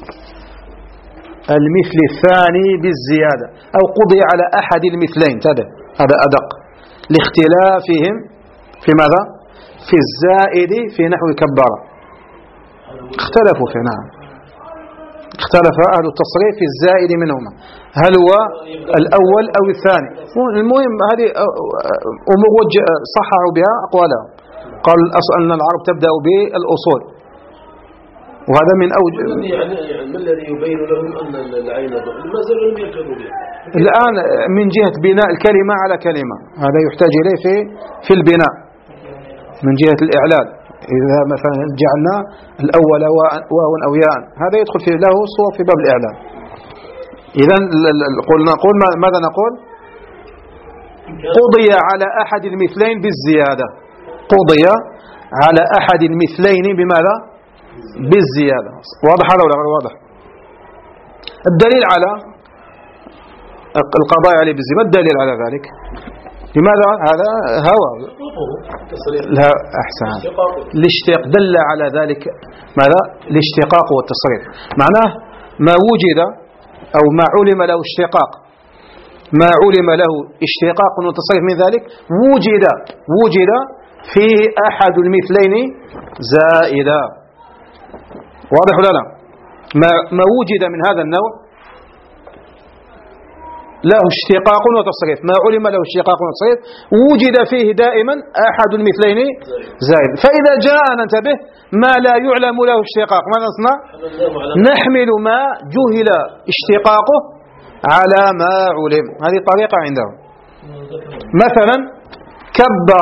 المثل الثاني بالزيادة أو قضي على أحد المثلين، هذا أدق لاختلافهم في ماذا؟ في الزائد في نحو كبر. اختلفوا في نعم اختلف أهل التصريف في الزائد منهما، هل هو الأول أو الثاني. المهم هذه أمور صححوا بها أقوالهم. قال الأصل أن العرب تبدأ بالأصول، وهذا من أوجه. يعني ما الذي يبين لهم أن العين ما زالوا لم يلتزموا بها الآن من جهة بناء الكلمة على كلمة، هذا يحتاج إليه في في البناء من جهة الإعلال. إذا مثلا جعلنا الأول واو أو ياء هذا يدخل في له صور في باب الإعلال. إذا قلنا نقول ماذا نقول؟ قضي على أحد المثلين بالزيادة، قضي على أحد المثلين بماذا؟ بالزيادة. واضح هذا ولا غير واضح؟ الدليل على القضاء عليه بالزيادة، ما الدليل على ذلك؟ لماذا؟ هذا هوى. لا أحسن. الاشتقاق دل على ذلك ماذا؟ الاشتقاق والتصريف، معناه ما وجد أو ما علم له اشتقاق، ما علم له اشتقاق وتصريف من ذلك وجد وجد فيه أحد المثلين زائدا. واضح ولا لا؟ ما ما وجد من هذا النوع له اشتقاق وتصريف، ما علم له اشتقاق وتصريف وجد فيه دائما أحد المثلين زائد. فإذا جاء ننتبه ما لا يعلم له اشتقاق ماذا نصنع؟ نحمل ما جهل اشتقاقه على ما علم. هذه طريقة عندهم. مثلا كبر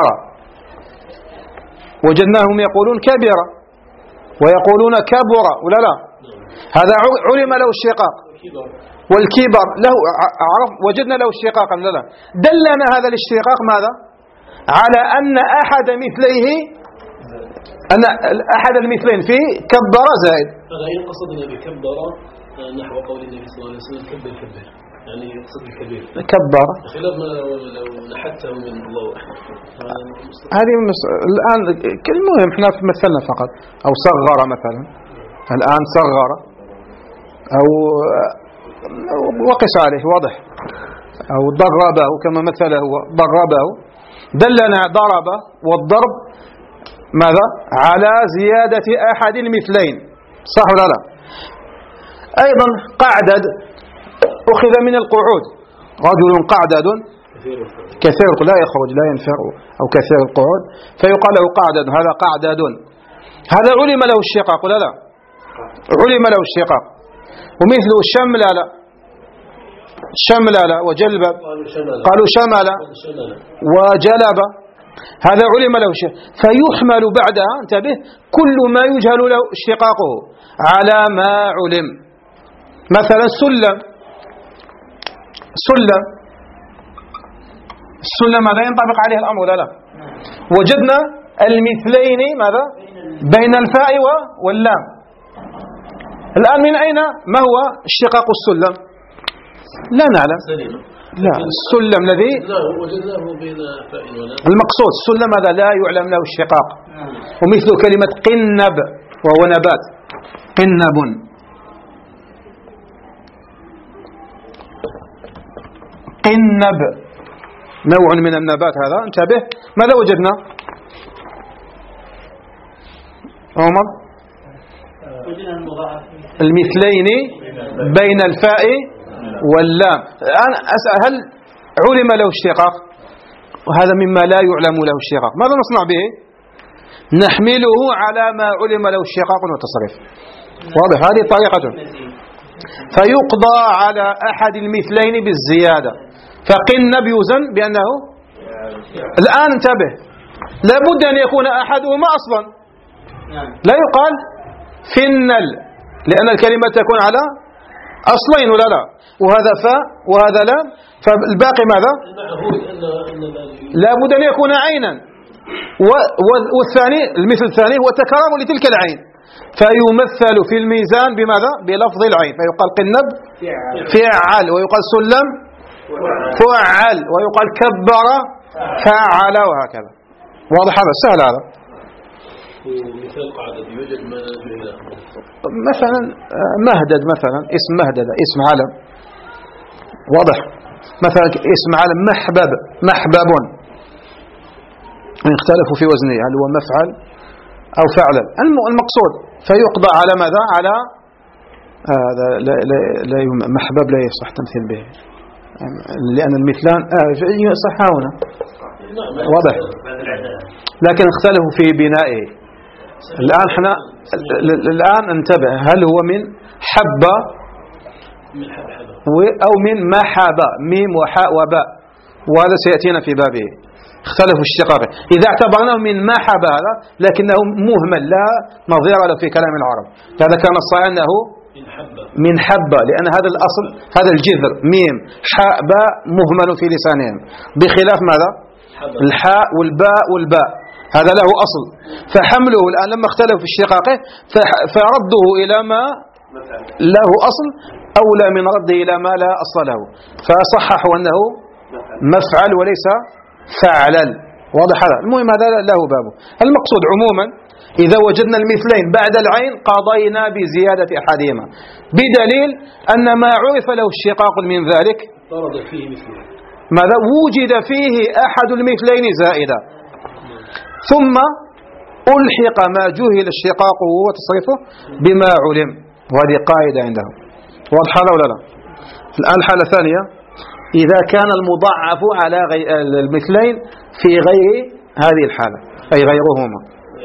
وجدناهم يقولون كبر ويقولون كبر ولا لا؟ هذا علم له اشتقاق. والكبر له عرف وجدنا له اشتقاقا لا لا دلنا هذا الاشتقاق ماذا؟ على أن أحد مثليه أن أحد المثلين فيه كبر زائد. هذا يقصدنا بكبر نحو قول النبي صلى الله عليه وسلم كبر كبر، يعني يقصد الكبير كبر، خلاف ما لو نحته من الله. هذه الآن المهم احنا مثلنا فقط، أو صغر مثلا، الآن صغر أو وقس عليه واضح، أو ضربه كما مثله ضربه، دلنا ضرب والضرب ماذا؟ على زيادة أحد المثلين، صح ولا لا؟ أيضا قعدد أخذ من القعود، رجل قعدد كثير لا يخرج لا ينفر أو كثير القعود فيقال له قعدد، هذا قعدد، هذا علم له الشقاق ولا لا؟ علم له الشقاق. ومثل الشملل شملل وجلب قالوا شمل وجلب، هذا علم له شيء فيحمل بعدها انتبه كل ما يجهل له اشتقاقه على ما علم. مثلا سلم، سلم السلم ماذا ينطبق عليه الأمر ولا لا؟ وجدنا المثلين ماذا؟ بين الفاء واللام. الآن من أين ما هو اشتقاق السلم؟ لا نعلم. لا السلم الذي المقصود السلم هذا لا يعلم له اشتقاق. ومثل كلمة قنب وهو نبات، قنب قنب نوع من النبات هذا، انتبه. ماذا وجدنا؟ عمر؟ المثلين بين الفاء واللام. الآن أسأل، هل علم له اشتقاق؟ وهذا مما لا يعلم له اشتقاق، ماذا نصنع به؟ نحمله على ما علم له اشتقاق وتصريف. واضح؟ هذه طريقته. فيقضى على أحد المثلين بالزيادة، فقنب يوزن بأنه، الآن انتبه، لابد أن يكون أحدهما أصلا، لا يقال فنل، لأن الكلمة تكون على أصلين ولا لا، وهذا فاء وهذا لام، فالباقي ماذا؟ لابد أن يكون عينا، والثاني المثل الثاني هو تكرار لتلك العين، فيمثل في الميزان بماذا؟ بلفظ العين، فيقال قنب فعل، ويقال سلم فعل، ويقال كبر فعل، وهكذا. واضح هذا؟ سهل هذا. مثال قاعدة يوجد ما له مثلا مهدد، مثلا اسم مهدد اسم علم، واضح. مثلا اسم علم محبب محبب، يختلف في وزنه، هل هو مفعل أو فعلا. المقصود فيقضى على ماذا؟ على هذا آه لا لا لا محبب لا يصح تمثيل به، لأن المثلان آه صحاون، واضح، لكن اختلفوا في بنائه. الآن احنا الآن انتبه، هل هو من حبة أو من محبة، ميم وحاء وباء، وهذا سيأتينا في بابه، اختلفوا اشتقاقه. إذا اعتبرناه من محبة هذا لكنه مهمل لا نظير له في كلام العرب، هذا كان الصحيح أنه من حبة، لأن هذا الأصل، هذا الجذر ميم حاء باء مهمل في لسانهم، بخلاف ماذا؟ الحاء والباء والباء هذا له أصل، فحمله الآن لما اختلفوا في اشتقاقه فرده إلى ما له أصل أولى من رده إلى ما لا أصل له، فصححوا أنه مفعل وليس فعلا. واضح هذا؟ المهم هذا له بابه. المقصود عموما إذا وجدنا المثلين بعد العين قضينا بزيادة أحدهما، بدليل أن ما عرف له اشتقاق من ذلك ماذا؟ وجد فيه أحد المثلين زائدا، ثم ألحق ما جهل اشتقاقه وتصريفه بما علم، وهذه قاعدة عندهم. واضح هذا ولا لا؟ الآن الحالة الثانية، إذا كان المضاعف على المثلين في غير هذه الحالة، أي غيرهما،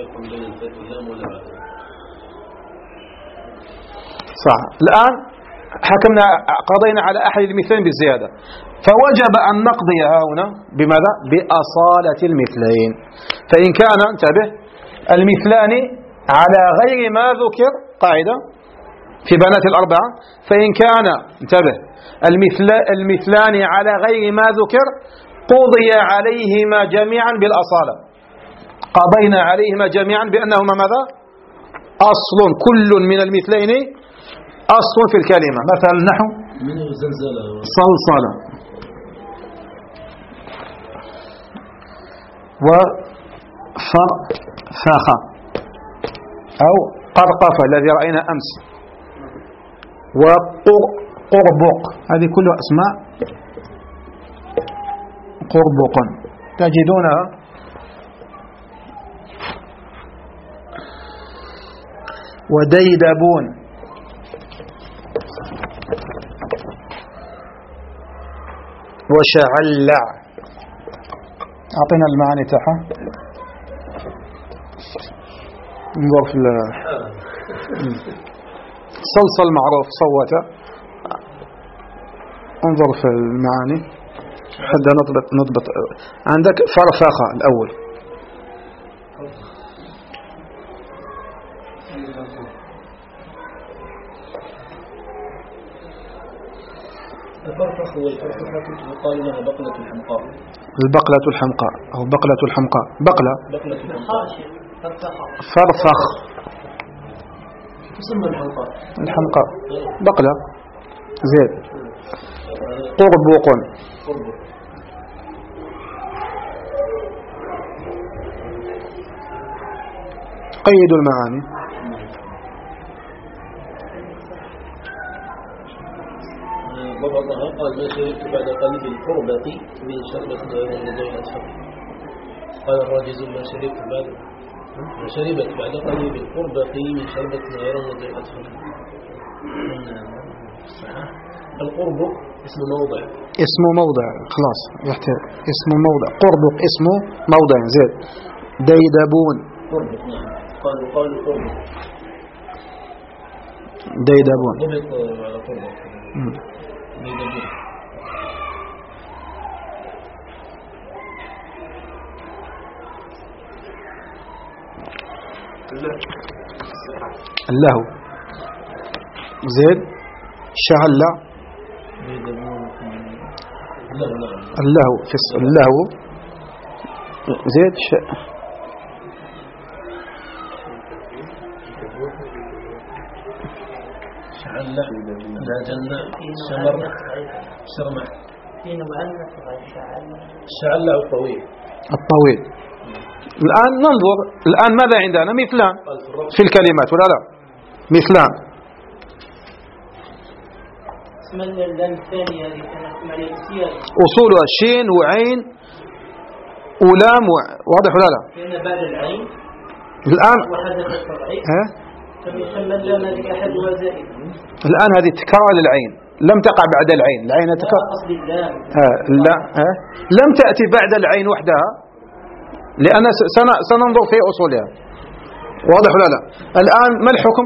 صح. الآن حكمنا قضينا على أحد المثلين بالزيادة، فوجب أن نقضي هنا بماذا؟ بأصالة المثلين. فإن كان انتبه المثلان على غير ما ذكر، قاعدة في بنات الأربعة، فإن كان انتبه المثل المثلان على غير ما ذكر قضي عليهما جميعا بالأصالة، قضينا عليهما جميعا بأنهما ماذا؟ أصل، كل من المثلين أصل في الكلمة. مثلا نحو صلصلة وفرفخة أو قرقفة الذي رأينا أمس، وقربق، هذه كلها أسماء قربق تجدونها وديدبون، وشعلع. أعطينا المعاني تاعها، انظر في صلصل معروف صوت، انظر في المعاني حتى نضبط نضبط. عندك فرفخة الأول، الفرفخ والفرفخة يقال لها بقلة الحمقاء، البقلة الحمقاء أو بقلة الحمقاء، بقلة بقلة الحمقاء، فرفخ تسمى الحمقاء، الحمقاء بقلة زين، قربوق، قيد المعاني. ضبطها قال ما شربت بعد قلب القربة من شربة غير النزيل أسفل. قال الراجز ما شربت بعد ما شربت بعد قلب القربة من شربة غير النزيل أسفل. القرب اسم موضع. اسم موضع خلاص يحتاج اسم موضع. قربك اسم موضع زين. ديدبون. قربك نعم. قالوا قالوا قربك. ديدبون. ضبط على قربك. ديدبون. اللهو زين. شعل اللهو في اللهو زيد ش... شعل لا جنة شمر شرمح شعل الطويل. الطويل. الآن ننظر الآن ماذا عندنا مثلان في الكلمات ولا لا؟ مثلان. أصولها شين وعين ولام و... واضح ولا لا؟ بعد العين الآن وحدث التضعيف ها؟ فيسمى اللام هذه أحدها زائد. الآن هذه تكرار للعين لم تقع بعد العين. العين تكرار. قصد اللام ها لا ها لم تأتي بعد العين وحدها لأن سن... سننظر في أصولها. واضح ولا لا؟ الآن ما الحكم؟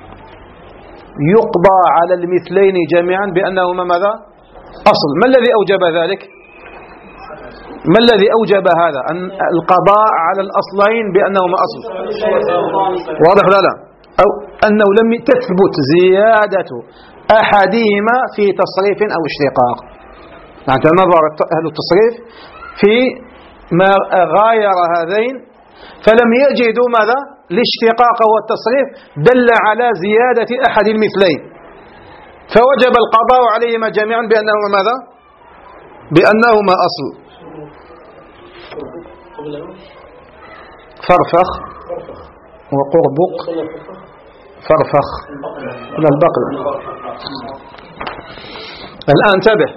يقضى على المثلين جميعا بأنهما ماذا؟ أصل. ما الذي أوجب ذلك؟ ما الذي أوجب هذا؟ أن القضاء على الأصلين بأنهما أصل. واضح ولا لا؟ أو أنه لم تثبت زيادة أحدهما في تصريف أو اشتقاق. يعني نظر أهل التصريف في ما غاير هذين فلم يجدوا ماذا؟ الاشتقاق والتصريف دل على زيادة أحد المثلين فوجب القضاء عليهما جميعا بأنهما ماذا؟ بأنهما أصل. فرفخ وقربق. فرفخ من البقل. الآن انتبه.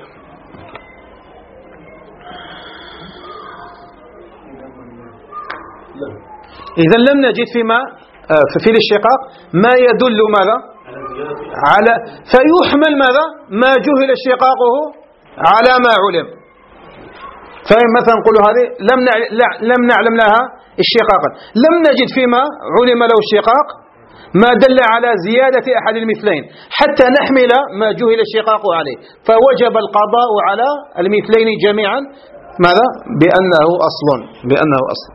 إذا لم نجد فيما في الاشتقاق ما يدل ماذا؟ على فيحمل ماذا؟ ما جهل اشتقاقه على ما علم. فمثلا نقول هذه لم لم نعلم لها اشتقاقا لم نجد فيما علم له اشتقاق ما دل على زيادة أحد المثلين حتى نحمل ما جهل اشتقاقه عليه فوجب القضاء على المثلين جميعا ماذا؟ بأنه أصل. بأنه أصل.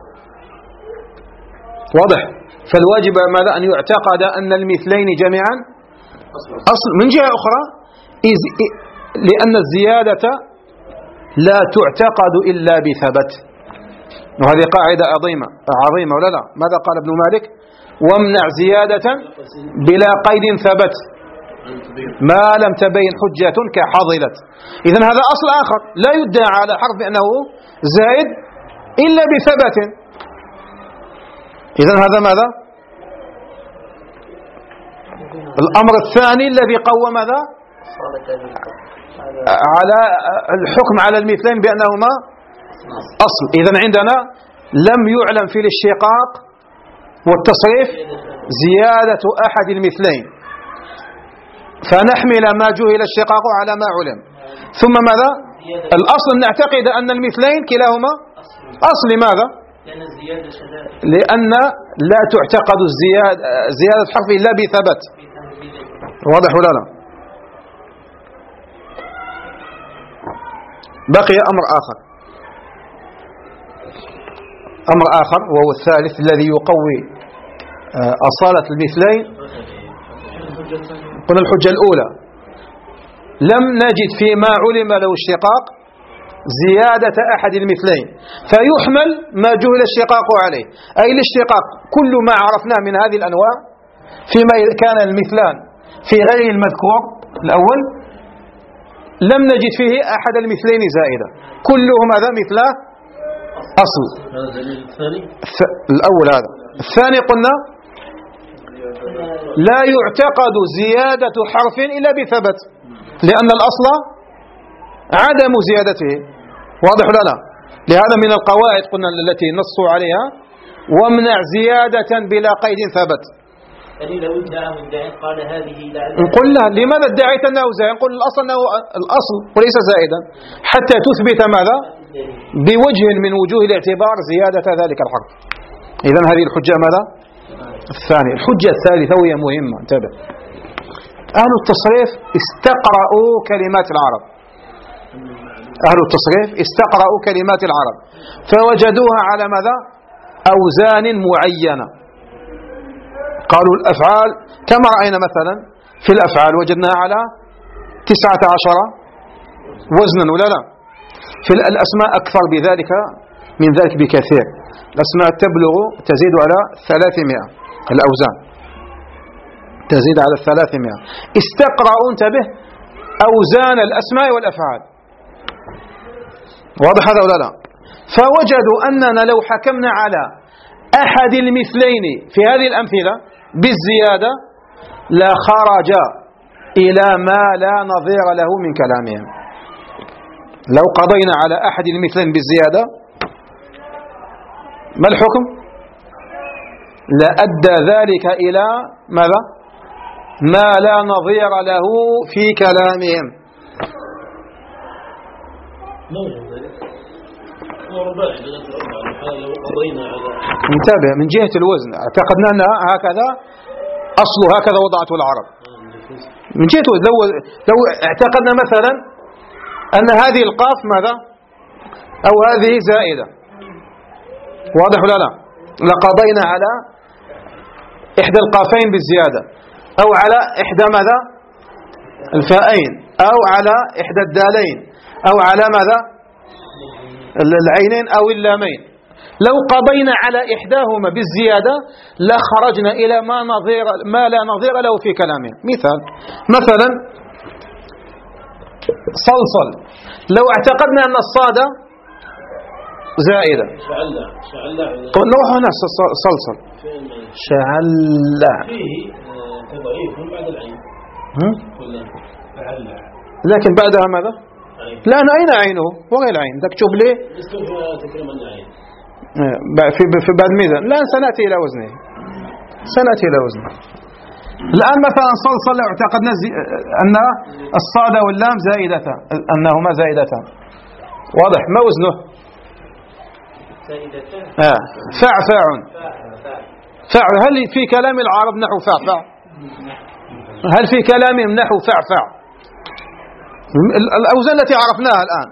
واضح؟ فالواجب ماذا؟ أن يعتقد أن المثلين جميعا أصل. من جهة أخرى لأن الزيادة لا تعتقد إلا بثبت وهذه قاعدة عظيمة عظيمة ولا لا؟ ماذا قال ابن مالك؟ وامنع زيادة بلا قيد ثبت ما لم تبين حجة كحضلت. إذن هذا أصل آخر لا يدعى على حرف بأنه زائد إلا بثبت. إذن هذا ماذا؟ الأمر الثاني الذي قوى ماذا؟ على الحكم على المثلين بأنهما أصل. إذن عندنا لم يعلم في الاشتقاق والتصريف زيادة أحد المثلين فنحمل ما جهل اشتقاق على ما علم. ثم ماذا؟ الأصل نعتقد أن المثلين كلاهما أصل. لماذا؟ لأن لا تعتقد الزيادة زيادة حرف إلا بثبت. واضح ولا لا؟ بقي أمر آخر. أمر آخر وهو الثالث الذي يقوي أصالة المثلين. قلنا الحجة الأولى لم نجد فيما علم له اشتقاق زيادة أحد المثلين فيحمل ما جهل اشتقاقه عليه أي الاشتقاق كل ما عرفناه من هذه الأنواع فيما كان المثلان في غير المذكور الأول لم نجد فيه أحد المثلين زائدة كلهم هذا مثله أصل. الأول هذا. الثاني قلنا لا يعتقد زيادة حرف إلا بثبت لأن الأصل عدم زيادته. واضح ولا لا؟ لهذا من القواعد قلنا التي نصوا عليها: وامنع زيادة بلا قيد ثبت. يعني لو ادعى مدع قال هذه لعل نقول له لماذا ادعيت أنه زائد؟ نقول الأصل أنه الأصل وليس زائدا، حتى تثبت ماذا؟ بوجه من وجوه الاعتبار زيادة ذلك الحرف. إذن هذه الحجة ماذا؟ الثانية. الحجة الثالثة وهي مهمة، انتبه. أهل التصريف استقرأوا كلمات العرب. أهل التصريف استقرأوا كلمات العرب فوجدوها على ماذا؟ أوزان معينة. قالوا الأفعال كما رأينا مثلا في الأفعال وجدناها على تسعة عشر وزنا ولا لا؟ في الأسماء أكثر بذلك من ذلك بكثير. الأسماء تبلغ تزيد على ثلاثمائة، الأوزان تزيد على الثلاثمائة. استقرأوا انتبه أوزان الأسماء والأفعال. واضح هذا ولا لا؟ فوجدوا أننا لو حكمنا على أحد المثلين في هذه الأمثلة بالزيادة لخرج إلى ما لا نظير له من كلامهم. لو قضينا على أحد المثلين بالزيادة ما الحكم؟ لأدى ذلك إلى ماذا؟ ما لا نظير له في كلامهم. انتبه من جهة الوزن، اعتقدنا أنها هكذا أصل هكذا وضعته العرب. من جهة لو, لو اعتقدنا مثلا أن هذه القاف ماذا؟ أو هذه زائدة، واضح ولا لا؟ لقضينا على إحدى القافين بالزيادة، أو على إحدى ماذا؟ الفاءين، أو على إحدى الدالين، أو على ماذا؟ العينين أو اللامين. لو قضينا على إحداهما بالزيادة لخرجنا إلى ما نظير ما لا نظير له في كلامه. مثال مثلا صلصل، لو اعتقدنا أن الصاد زائدة نروح هنا صلصل شعلع فيه تضعيف بعد العين، لكن بعدها ماذا؟ لا أين عينه؟ وغير العين تكتب لي في في بعد ميزان. لا سنأتي إلى وزنه سنأتي إلى وزنه. الآن مثلا صلصل لو اعتقدنا أن الصاد واللام زائدتان، أنهما زائدتان، واضح؟ ما وزنه؟ آه. فعفع. فعل. هل في كلام العرب نحو فعفع؟ هل في كلامهم نحو فعفع؟ الأوزان التي عرفناها الآن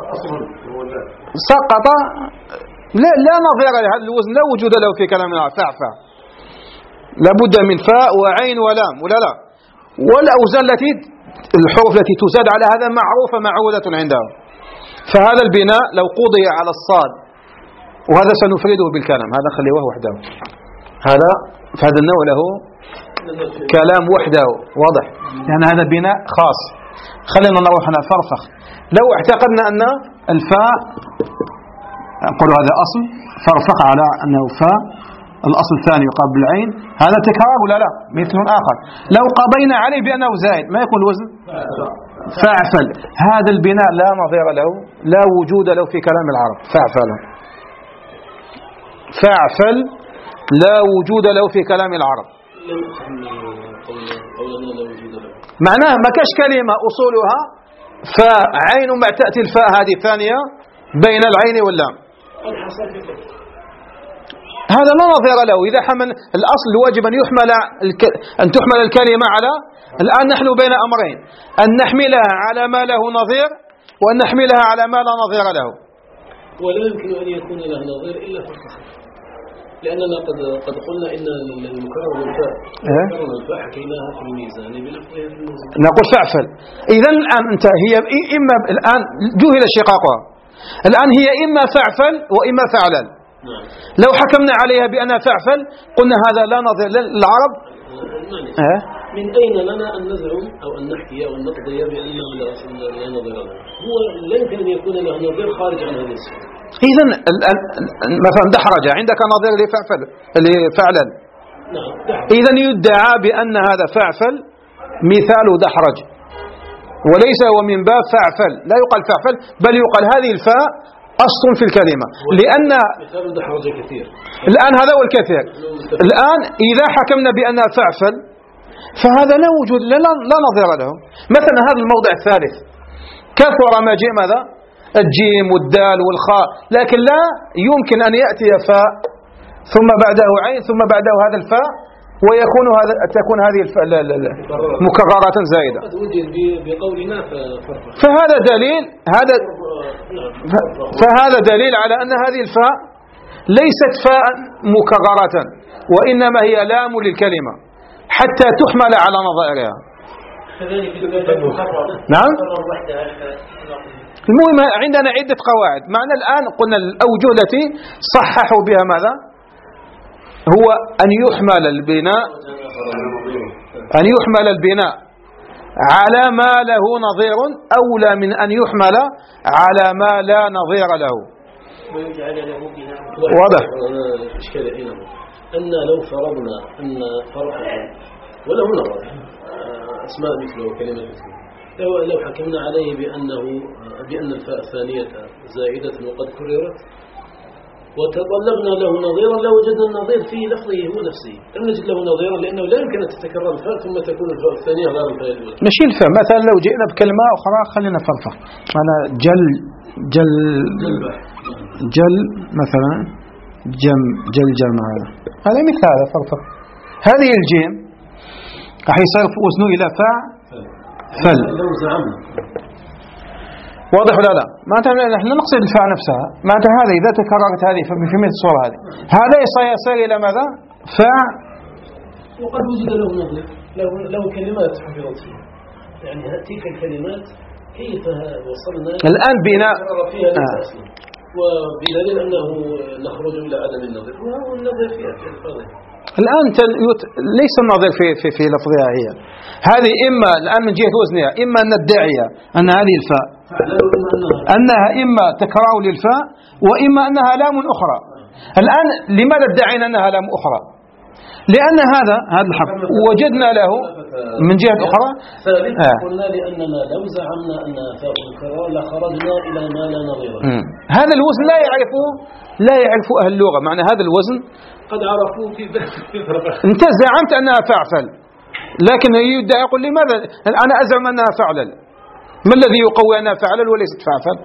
سقط، لا, لا نظير لهذا الوزن، لا وجود له في كلام العرب. فعفع لابد من فاء وعين ولام ولا لا؟ والأوزان التي الحروف التي تزاد على هذا معروفة معودة عندهم. فهذا البناء لو قضي على الصاد، وهذا سنفرده بالكلام، هذا خليه وحده، هذا فهذا النوع له كلام وحده، واضح؟ يعني هذا بناء خاص. خلينا نروح هنا فرفخ. لو اعتقدنا أن الفاء نقول هذا أصل، فرفخ على أنه فاء، الأصل الثاني يقابل العين، هذا تكرار ولا لا؟ مثل آخر. لو قضينا عليه بأنه زائد ما يكون الوزن؟ فاعفل. هذا البناء لا نظير له، لا وجود له في كلام العرب. فاعفل فاعفل لا وجود له في كلام العرب. معناه ما كاش كلمة أصولها فاء عين ما تأتي الفاء هذه الثانية بين العين واللام، هذا لا نظير له. إذا حمل الأصل واجب أن يحمل أن تحمل الكلمة على، الآن نحن بين أمرين، أن نحملها على ما له نظير وأن نحملها على ما لا نظير له. ولا يمكن أن يكون له نظير إلا في الفخر، لأننا قد قد قلنا إن المكرر والفاء المكرر والفاء حكيناها في الميزان بلفظها في الميزان. نقول فاعفل. إذا الآن أنت هي إما الآن جهل شقاقها، الآن هي إما فاعفل وإما فعلل. نعم. لو حكمنا عليها بأنها فاعفل قلنا هذا لا نظير للعرب. أه؟ من أين لنا أن نزعم أو أن نحكي أو أن نقضي بأنه لا نظير له؟ هو لا يمكن أن يكون له نظير خارج عن هذا السؤال. إذا مثلا دحرج عندك نظير لفعفل لفعلل. نعم. إذا يدعى بأن هذا فعفل مثال دحرج. وليس هو من باب فاعفل، لا يقال فاعفل بل يقال هذه الفاء أصل في الكلمة، لأن الآن هذا هو الكثير. الآن إذا حكمنا بأنها فاعفل فهذا لا وجود لا, لا نظير له. مثلا هذا الموضع الثالث كثر ما جاء ماذا الجيم والدال والخاء، لكن لا يمكن أن يأتي فاء ثم بعده عين ثم بعده هذا الفاء ويكون هذا تكون هذه الفاء مكررة زائدة. فهذا دليل هذا فهذا دليل على أن هذه الفاء ليست فاء مكررة وإنما هي لام للكلمة حتى تحمل على نظائرها. نعم. المهم عندنا عدة قواعد. معنا الآن قلنا الأوجه التي صححوا بها ماذا هو أن يحمل البناء أن يحمل البناء على ما له نظير أولى من أن يحمل على ما لا نظير له. واضح. أن لو فرضنا أن فرقا وله نظر أسماء مثله وكلمة مثله لو لو حكمنا عليه بأنه بأن الفاء الثانية زائدة وقد كررت وتطلبنا له نظيرا لوجدنا النظير في لفظه هو نفسه، لم نجد له نظيرا لأنه لا يمكن أن تتكرر الفاء ثم تكون الفاء الثانية غير الفاء الأولى. نشيل الفاء مثلا لو جئنا بكلمة أخرى خلينا فرفق أنا جل جل جل مثلا جم جل جمع هذا مثل هذا فرفق. هذه الجيم راح يصير وزنه إلى فاء فل. لو زعمنا واضح ولا لا؟ معناتها نحن نقصد الفاء نفسها. معناتها هذا إذا تكررت هذه في مثل الصورة هذه هذا يصير إلى ماذا؟ فاء. وقد وجد له نظير له له كلمات حفظت فيها يعني تلك الكلمات كيف وصلنا الآن بناء فيها آه. وبدليل أنه نخرج إلى عدم النظير وهو النظير فيها في الفاظها. الآن ليس النظير في في في لفظها هي هذه إما الآن من جهة وزنها إما أن ندعي أن هذه الفاء أنها إما تكرار للفاء وإما أنها لام أخرى. الآن لماذا ادعينا أنها لام أخرى؟ لأن هذا هذا الحرف وجدنا له من جهة أخرى ثالثا قلنا لأننا لو زعمنا أنها فاء مكررة لخرجنا إلى ما لا نظير. هذا الوزن لا يعرفه لا يعرف أهل اللغة. معنى هذا الوزن قد عرفوه في أنت زعمت أنها فاعفل لكن يدعي يقول لماذا أنا أزعم أنها فعلل. ما الذي يقوي أنها فعلل وليست فاعفل؟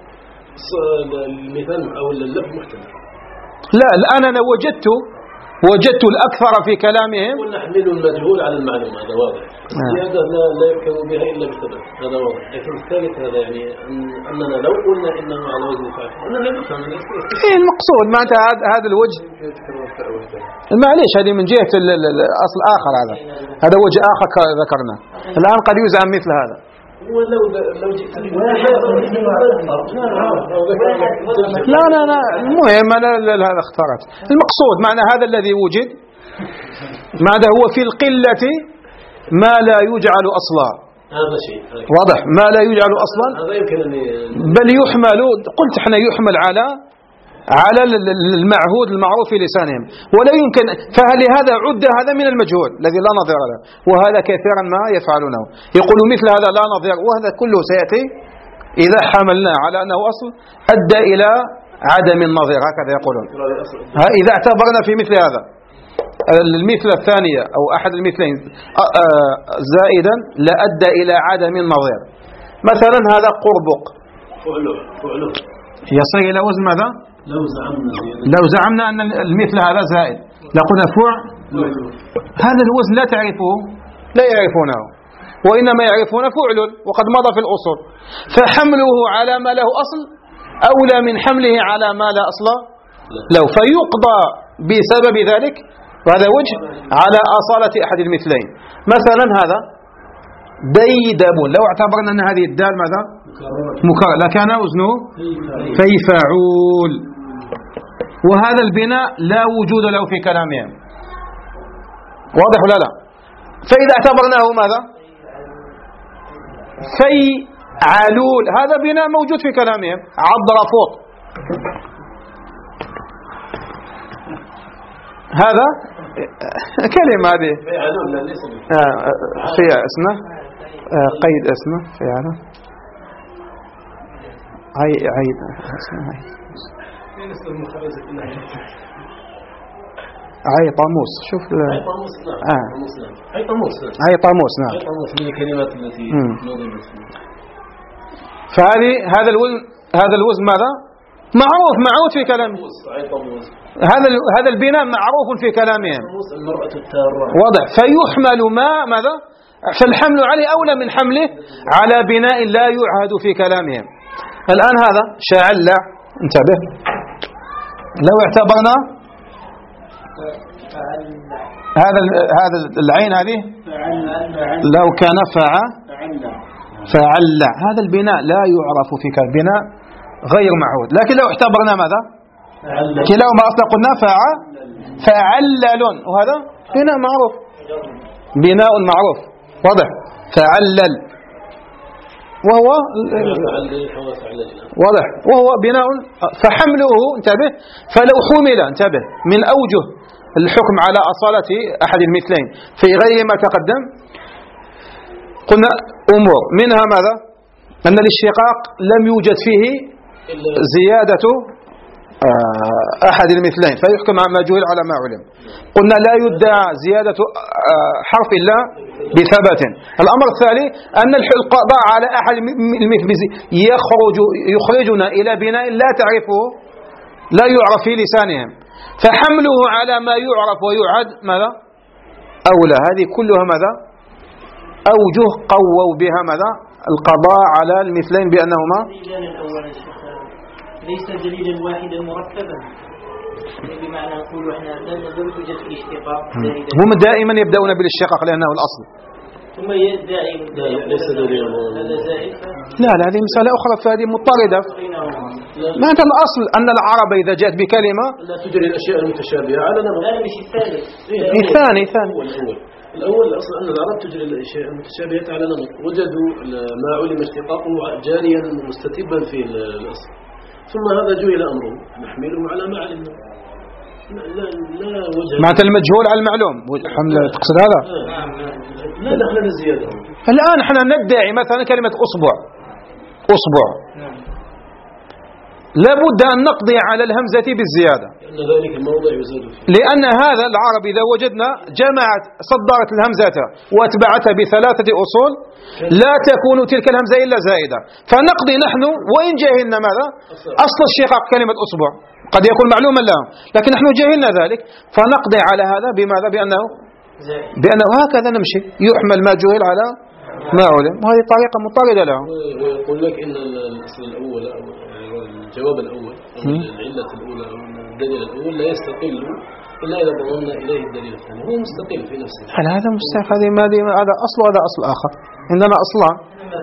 المثال أو اللفظ محتمل. لا الآن أنا وجدت وجدت الأكثر في كلامهم ونحمل المجهول على المعلومة هذا واضح. الزيادة لا لا يحكم بها إلا بالسبب هذا واضح. لكن الثالث هذا يعني أننا لو قلنا إنه على وزن فاعل أننا لا نفهم إيه المقصود معناتها هذا الوجه معليش هذه من جهة الأصل آخر. هذا هذا وجه آخر ذكرنا. الآن قد يزعم مثل هذا. ولو لو جئت لا لا لا المهم أنا هذا اخترت المقصود معنى هذا الذي وجد ماذا هو في القلة ما لا يجعل أصلا. هذا شيء واضح ما لا يجعل أصلا بل يحمل قلت احنا يحمل على على المعهود المعروف في لسانهم ولا يمكن. فلهذا عد هذا من المجهول الذي لا نظير له وهذا كثيرا ما يفعلونه يقول مثل هذا لا نظير وهذا كله سيأتي إذا حملنا على أنه أصل أدى إلى عدم النظير هكذا يقولون. إذا اعتبرنا في مثل هذا المثل الثانية أو أحد المثلين زائدا لأدى إلى عدم النظير. مثلا هذا قربق يصير إلى وزن ماذا؟ لو زعمنا لو زعمنا أن المثل هذا زائد لقلنا فوع. هذا الوزن لا تعرفه لا يعرفونه وإنما يعرفون فعل وقد مضى في الأصول. فحمله على ما له أصل أولى من حمله على ما لا أصل له فيقضى بسبب ذلك وهذا وجه على أصالة أحد المثلين. مثلا هذا ديدب لو اعتبرنا أن هذه الدال ماذا مكرر لكان وزنه فيفعول وهذا البناء لا وجود له في كلامهم. واضح ولا لا؟ فإذا اعتبرناه ماذا فيعلول هذا بناء موجود في كلامهم. عضرفوط هذا كلمة هذه في اسمه آه قيد اسمه فعلا عي عيد اسمه عيد عي طاموس شوف عي طاموس نعم آه. عي طاموس عي طاموس نعم عي طاموس من الكلمات التي نظمت. فهذه هذا الوزن هذا الوزن ماذا معروف معروف في كلامه. عي طاموس هذا هذا البناء معروف في كلامهم. المرأة التارة واضح. فيحمل ما ماذا فالحمل عليه أولى من حمله على بناء لا يعهد في كلامهم. الآن هذا شاعل انتبه لو اعتبرنا هذا هذا العين هذه لو كان فع فعل هذا البناء لا يعرف في كلام بناء غير معهود. لكن لو اعتبرنا ماذا كلاهما أصلا قلنا فع فعلل وهذا بناء معروف بناء معروف واضح. فعلل وهو واضح وهو بناء. فحمله انتبه فلو حمل انتبه من أوجه الحكم على أصالة أحد المثلين في غير ما تقدم قلنا أمور منها ماذا أن الاشتقاق لم يوجد فيه زيادة أحد المثلين فيحكم ما جهل على ما علم. قلنا لا يدعى زيادة حرف إلا بثبت. الأمر الثاني أن القضاء على أحد المثل يخرج يخرجنا إلى بناء لا تعرفه لا يعرف في لسانهم فحمله على ما يعرف ويعد ماذا أولى. هذه كلها ماذا أوجه قووا بها ماذا القضاء على المثلين بأنهما ليس دليلا واحدا مركبا بمعنى نقول احنا لم توجد في اشتقاق هم دائما يبدأون بالاشتقاق لأنه الأصل ثم يدعي ليس دليلا هذا زائد. لا لا هذه مسألة أخرى فهذه مضطردة. ما أنت الأصل أن العرب إذا جاءت بكلمة لا تجري الأشياء المتشابهة على نمط. هذا مش الثاني الثاني ثاني الأول الأول الأصل أن العرب تجري الأشياء المتشابهة على نمط وجدوا ما علم اشتقاقه جاريا مستتبا في الأصل ثم هذا جهل أمره نحمله على ما علمنا. لا لا وجه معنى المجهول على المعلوم حمل تقصد هذا لا دخل الزيادة. الآن احنا ندعي مثلا كلمة أصبع أصبع لابد أن نقضي على الهمزة بالزيادة لأن ذلك الموضع يزاد فيه. لأن هذا العرب إذا وجدنا جمعت صدرت الهمزة واتبعتها بثلاثة أصول لا تكون تلك الهمزة إلا زائدة فنقضي نحن وإن جهلنا ماذا أصل الشقاق كلمة أصبع قد يكون معلوما لهم لكن نحن جهلنا ذلك فنقضي على هذا بماذا بأنه بأنه هكذا نمشي يحمل ما جهل على ما علم وهذه طريقة مضطردة لهم. ويقول لك إن الأصل الأول الجواب الأول أو العلة الأولى أو الدليل الأول لا يستقل إلا إذا ضمنا إليه الدليل الثاني هو مستقل في نفسه. هل هذا مستقل هذه هذا أصل وهذا أصل آخر عندنا أصلان.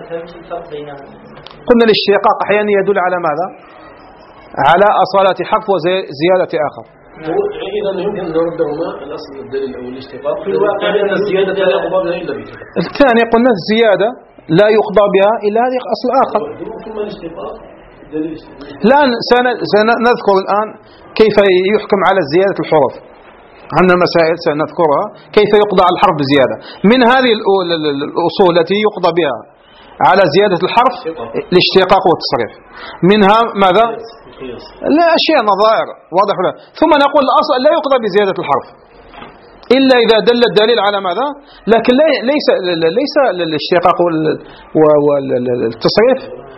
قلنا الاشتقاق أحيانا يدل على ماذا على أصالة حرف وزيادة آخر. إذا يمكن أن نردهما الأصل الدليل الأول الاشتقاق في الواقع لأن الزيادة لا يقضى بها إلا بها. الثاني قلنا الزيادة لا يقضى بها إلا هذه أصل آخر. ثم الاشتقاق دليل الآن سنذكر الآن كيف يحكم على زيادة الحروف. عندنا مسائل سنذكرها كيف يقضى على الحرف بزيادة. من هذه الأصول التي يقضى بها على زيادة الحرف الاشتقاق والتصريف. منها ماذا لا أشياء نظائر واضح له. ثم نقول الأصل لا يقضى بزيادة الحرف إلا إذا دل الدليل على ماذا لكن ليس ليس الاشتقاق والتصريف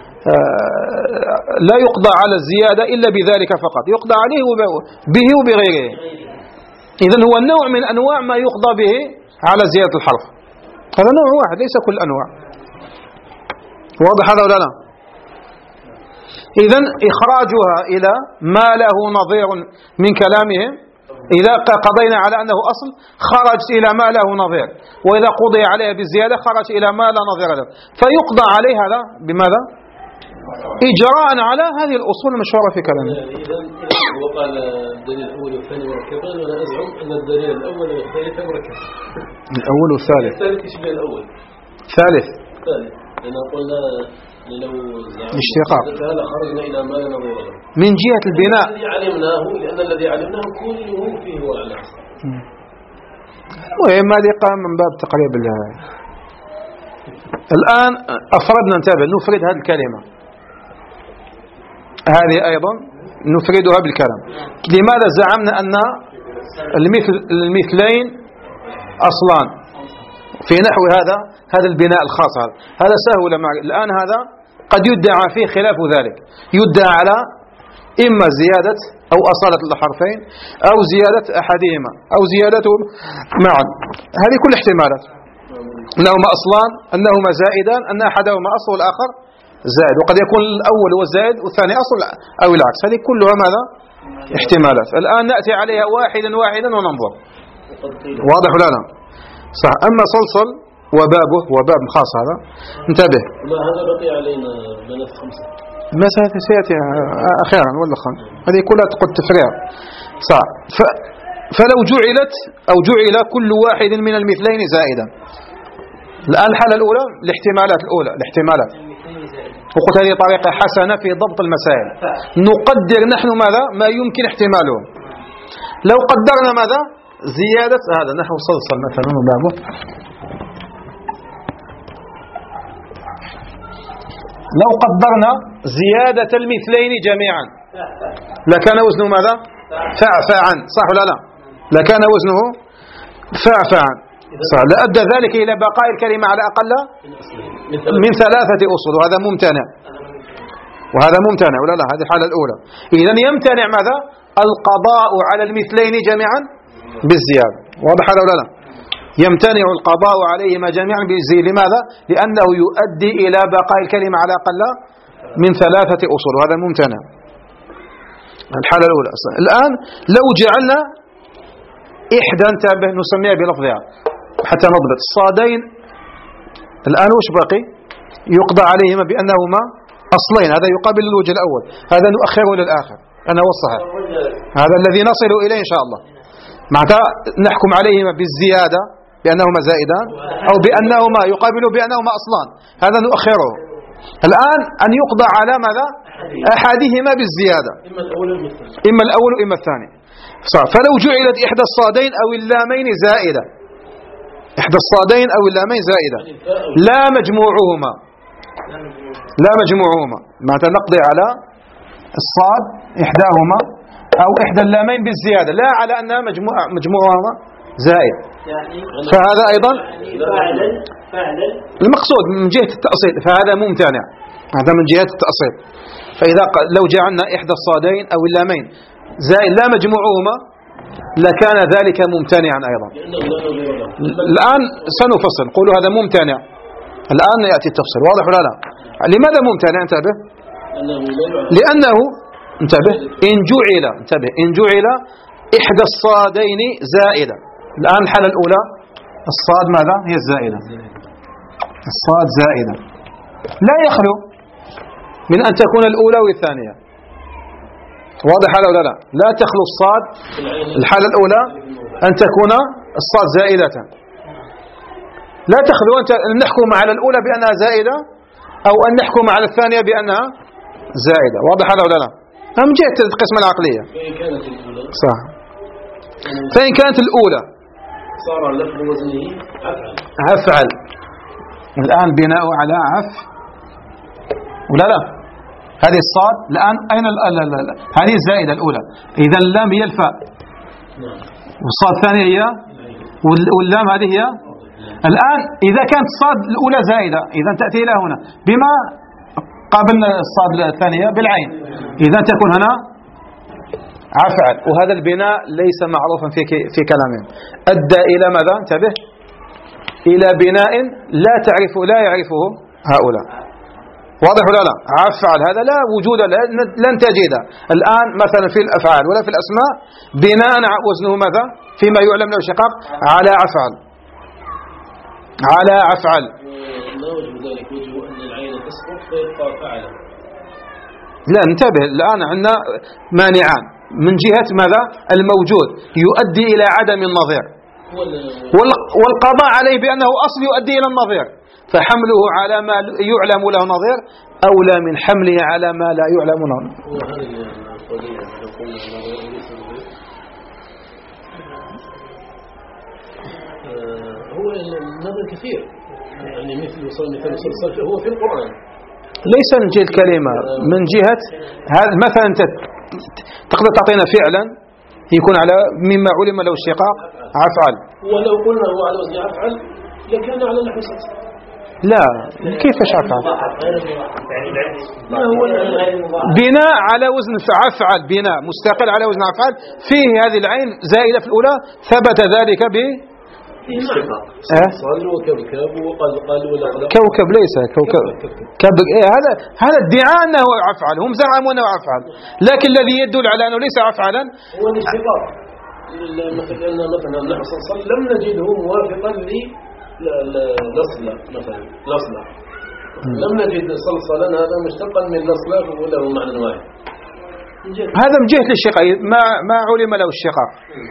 لا يقضى على الزيادة إلا بذلك فقط يقضى عليه به وبغيره. إذن هو النوع من أنواع ما يقضى به على زيادة الحرف هذا نوع واحد ليس كل أنواع. واضح هذا ولا لا؟ إذن إخراجها إلى ما له نظير من كلامهم إذا قضينا على أنه أصل خرجت إلى ما له نظير وإذا قضي عليها بالزيادة خرج إلى ما لا نظير له فيقضى عليه هذا بماذا إجراء على هذه الأصول المشهورة في كلامه. إذن وقال الدليل الأول والثاني مركبان وأنا أزعم أن الدليل الأول والثالث مركب. الأول والثالث الثالث يشبه الأول ثالث ثالث لأن قلنا لو اشتقاق هذا خرجنا إلى ما لا نظير له من جهة البناء الذي علمناه لأن الذي علمناه كله فيه وعلى وهم هذه قام من باب تقريب الآن أفردنا، انتبه، نفرد هذه الكلمة، هذه أيضا نفردها بالكلام. لماذا زعمنا أن المثل المثلين أصلان في نحو هذا هذا البناء الخاص؟ هذا هذا سهل معي. الآن هذا قد يدعى فيه خلاف ذلك، يدعى على إما زيادة أو أصالة الحرفين أو زيادة أحدهما أو زيادتهم معا. هذه كل احتمالات، أنهما أصلان، أنهما زائدان، أن أحدهما أصل والآخر زائد، وقد يكون الأول هو الزائد والثاني أصل أو العكس. هذه كلها ماذا؟ احتمالات. الآن نأتي عليها واحدا واحدا وننظر. واضح ولا لا؟ صح. أما صلصل وبابه وباب خاص هذا، انتبه. ما هذا بقي علينا بنات خمسة. مسألة سيأتي أخيرا ولا خان، هذه كلها تقول تفريع. صح. ف... فلو جعلت أو جعل كل واحد من المثلين زائدا. الآن الحالة الأولى الاحتمالات الأولى الاحتمالات وقلت هذه طريقة حسنة في ضبط المسائل. نقدر نحن ماذا ما يمكن احتماله. لو قدرنا ماذا زيادة هذا نحو صلصل مثلا وبابه، لو قدرنا زيادة المثلين جميعا لكان وزنه ماذا؟ فعفعا، صح ولا لا؟ لكان وزنه فعفعا، صح. لأدى ذلك إلى بقاء الكلمة على أقل من ثلاثة أصول، وهذا ممتنع، وهذا ممتنع ولا لا؟ هذه الحالة الأولى. إذن يمتنع ماذا؟ القضاء على المثلين جميعا بالزيادة. واضح هذا ولا لا؟ يمتنع القضاء عليهما جميعا بالزيادة. لماذا؟ لأنه يؤدي إلى بقاء الكلمة على أقل من ثلاثة أصول، وهذا ممتنع. الحالة الأولى. الآن لو جعلنا إحدى، انتبه، نسميها بلفظها حتى نضبط الصادين. الآن وش باقي؟ يقضى عليهما بأنهما أصلين، هذا يقابل الوجه الأول، هذا نؤخره للآخر. أنا والصحيح هذا الذي نصل إليه إن شاء الله. معناتها نحكم عليهما بالزيادة بأنهما زائدان، أو بأنهما يقابل بأنهما أصلان، هذا نؤخره. الآن أن يقضى على ماذا؟ أحدهما بالزيادة، إما الأول وإما الثاني. صح. فلو جعلت إحدى الصادين أو اللامين زائدة، إحدى الصادين أو اللامين زائدة، لا مجموعهما، لا مجموعهما، معناتها نقضي على الصاد إحداهما أو إحدى اللامين بالزيادة، لا على أنها مجموع مجموعهما زائد. فهذا أيضا المقصود من جهة التأصيل، فهذا ممتنع، هذا من جهة التأصيل. فإذا لو جعلنا إحدى الصادين أو اللامين زائد لا مجموعهما لكان ذلك ممتنعا أيضا. الآن سنفصل، قولوا هذا ممتنع. الآن يأتي التفصيل. واضح ولا لا؟ لماذا ممتنع؟ انتبه. لأنه انتبه إن جعل انتبه إن جعل إحدى الصادين زائدة. الآن الحالة الأولى الصاد ماذا؟ هي الزائدة، الصاد زائدة، لا يخلو من أن تكون الأولى والثانية. واضح هذا ولا لا؟ لا تخلو الصاد الحالة الأولى أن تكون الصاد زائدة، لا تخلو أن نحكم على الأولى بأنها زائدة أو أن نحكم على الثانية بأنها زائدة. واضح هذا ولا لا؟ من جهة القسمة العقلية. صح. فإن كانت الأولى صار لفظ وزنه أفعل. الآن بناء على عف ولا لا؟ هذه الصاد الآن أين ال ال ال هذه الزائدة الأولى، إذا اللام هي الفاء، والصاد الثانية هي، واللام هذه هي. الآن إذا كانت الصاد الأولى زائدة إذا تأتي إلى هنا بما قابلنا الصاد الثانية بالعين، إذا تكون هنا عفعل. وهذا البناء ليس معروفا في في كلامهم، أدى إلى ماذا؟ انتبه، إلى بناء لا تعرف لا يعرفه هؤلاء. واضح ولا لا؟ عفعل هذا لا وجود لن تجده الآن مثلا في الأفعال ولا في الأسماء بناء وزنه ماذا؟ فيما يعلم له الشقاق على عفعل، على عفعل. لا وجه ذلك، وجه أن العين تسقط فيبقى فعلا. لا انتبه، الآن عندنا مانعان من جهة ماذا؟ الموجود يؤدي إلى عدم النظير، والقضاء عليه بأنه أصل يؤدي إلى النظير، فحمله على ما يعلم له نظير أولى من حمله على ما لا يعلم له نظير. هو النظر كثير، يعني مثل مثل صلصال هو في القرآن، ليس من جهة الكلمة، من جهة هذا مثلا أنت تقدر تعطينا فعلا يكون على مما علم له الشقاق أفعل، ولو قلنا هو على وزن أفعل لكان على نحو صلصال. لا كيف أفعل؟ بناء على وزن أفعل، بناء مستقل على وزن أفعل فيه هذه العين زائدة في الأولى، ثبت ذلك ب صل وكوكب وقلقل ولا كوكب ليس كوكب كب... إيه هذا هذا ادعاء أنه أفعل، هم زعموا أنه أفعل، لكن الذي يدل على أنه ليس أفعلا هو الاشتقاق. مثلا مثلا نحو صل لم نجده موافقا للصلة، مثلا لصلة لم نجد صلصلا هذا مشتقا من لصلة وله معنى واحد. هذا من جهة الشقاق ما ما علم له الشقاق.